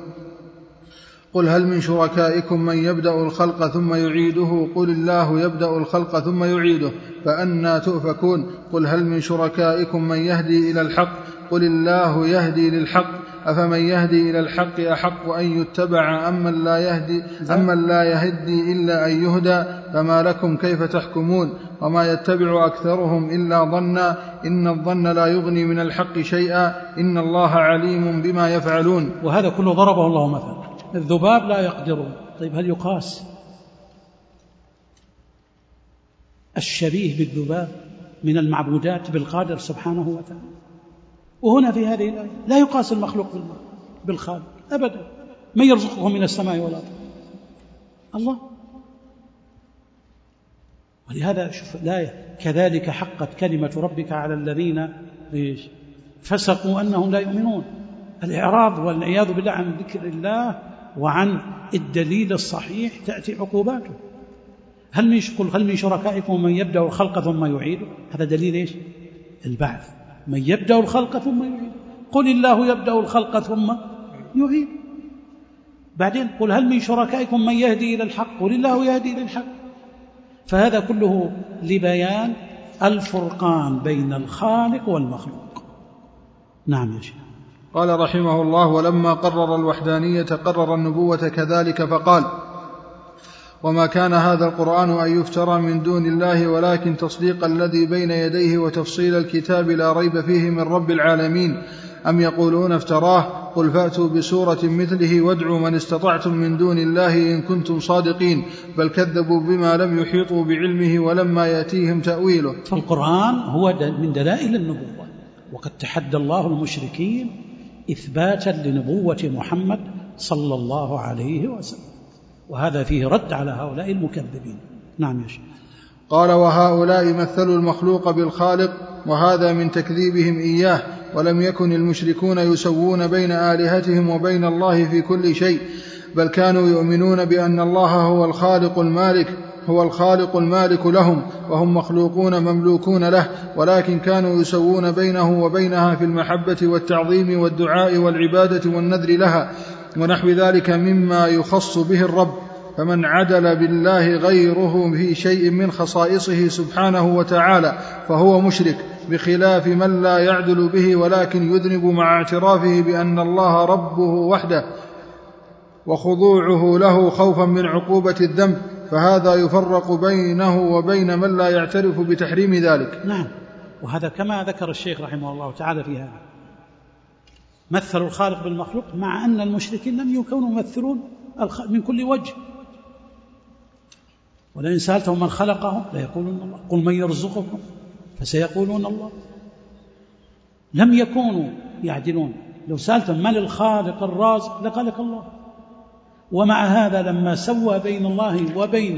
قل هل من شركائكم من يبدأ الخلق ثم يعيده، قل الله يبدأ الخلق ثم يعيده، فأنى تؤفكون. قل هل من شركائكم من يهدي إلى الحق، قل الله يهدي للحق، أفمن يهدي إلى الحق أحق أن يتبع أمن لا يهدي, أمن لا يهدي إلا أن يهدى، فما لكم كيف تحكمون وما يتبع أكثرهم إلا ظنا إن الظن لا يغني من الحق شيئا إن الله عليم بما يفعلون. وهذا كله ضربه الله مثلا. الذباب لا يقدرون. طيب هل يقاس الشبيه بالذباب من المعبودات بالقادر سبحانه وتعالى؟ وهنا في هذه الآية لا يقاس المخلوق بالخالق أبدا. من يرزقهم من السماء والأرض؟ الله. ولهذا شوف الآية كذلك حقت كلمة ربك على الذين فسقوا أنهم لا يؤمنون. الإعراض والعياذ بالله عن ذكر الله وعن الدليل الصحيح تأتي عقوباته. هل من قل هل من شركائكم من يبدأ الخلق ثم يعيده؟ هذا دليل إيش؟ البعث. من يبدأ الخلق ثم يعيده. قل الله يبدأ الخلق ثم يعيده. بعدين قل هل من شركائكم من يهدي إلى الحق؟ قل الله يهدي إلى الحق. فهذا كله لبيان الفرقان بين الخالق والمخلوق. نعم يا شيخ. قال رحمه الله: ولما قرر الوحدانية قرر النبوة كذلك فقال: وما كان هذا القرآن أن يفترى من دون الله ولكن تصديق الذي بين يديه وتفصيل الكتاب لا ريب فيه من رب العالمين. أم يقولون افتراه؟ قل فأتوا بسورة مثله وادعوا من استطعتم من دون الله إن كنتم صادقين بل كذبوا بما لم يحيطوا بعلمه ولما يأتيهم تأويله. فالقرآن هو من دلائل النبوة، وقد تحدى الله المشركين إثباتا لنبوة محمد صلى الله عليه وسلم، وهذا فيه رد على هؤلاء المكذبين. نعم يا شيخ. قال: وهؤلاء مثلوا المخلوق بالخالق وهذا من تكذيبهم إياه، ولم يكن المشركون يسوون بين آلهتهم وبين الله في كل شيء، بل كانوا يؤمنون بأن الله هو الخالق المالك هو الخالق المالك لهم وهم مخلوقون مملوكون له، ولكن كانوا يسوون بينه وبينها في المحبة والتعظيم والدعاء والعبادة والنذر لها ونحو ذلك مما يخص به الرب. فمن عدل بالله غيره في شيء من خصائصه سبحانه وتعالى فهو مشرك، بخلاف من لا يعدل به ولكن يذنب مع اعترافه بأن الله ربه وحده وخضوعه له خوفا من عقوبة الذنب، فهذا يفرق بينه وبين من لا يعترف بتحريم ذلك. نعم، وهذا كما ذكر الشيخ رحمه الله تعالى في هذا، مثلوا الخالق بالمخلوق، مع أن المشركين لم يكونوا يمثلون من كل وجه. ولئن سألتهم من خلقهم ليقولون الله، قل من يرزقكم فسيقولون الله. لم يكونوا يعدلون. لو سألتم من الخالق الرازق لقال لك الله. ومع هذا لما سوى بين الله وبين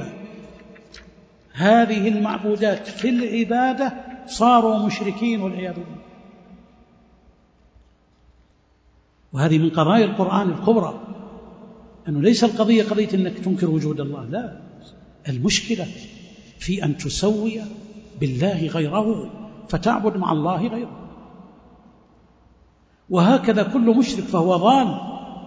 هذه المعبودات في العبادة صاروا مشركين والعياذ بالله. وهذه من قضايا القرآن الكبرى، أنه ليس القضية قضية أنك تنكر وجود الله، لا، المشكلة في أن تسوي بالله غيره فتعبد مع الله غيره. وهكذا كل مشرك فهو ضال،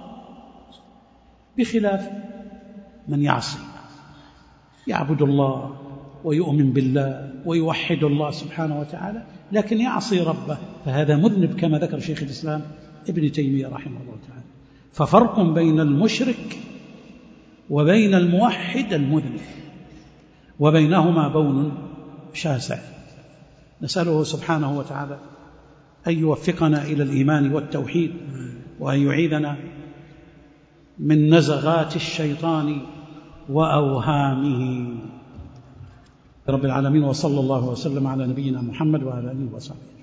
بخلاف من يعصي يعبد الله ويؤمن بالله ويوحد الله سبحانه وتعالى لكن يعصي ربه، فهذا مذنب كما ذكر شيخ الإسلام ابن تيمية رحمه الله تعالى. ففرق بين المشرك وبين الموحد المذنب، وبينهما بون شاسع. نسأله سبحانه وتعالى أن يوفقنا إلى الإيمان والتوحيد، وأن يعيذنا من نزغات الشيطان وأوهامه. رب العالمين، وصلى الله وسلم على نبينا محمد وعلى آله وصحبه.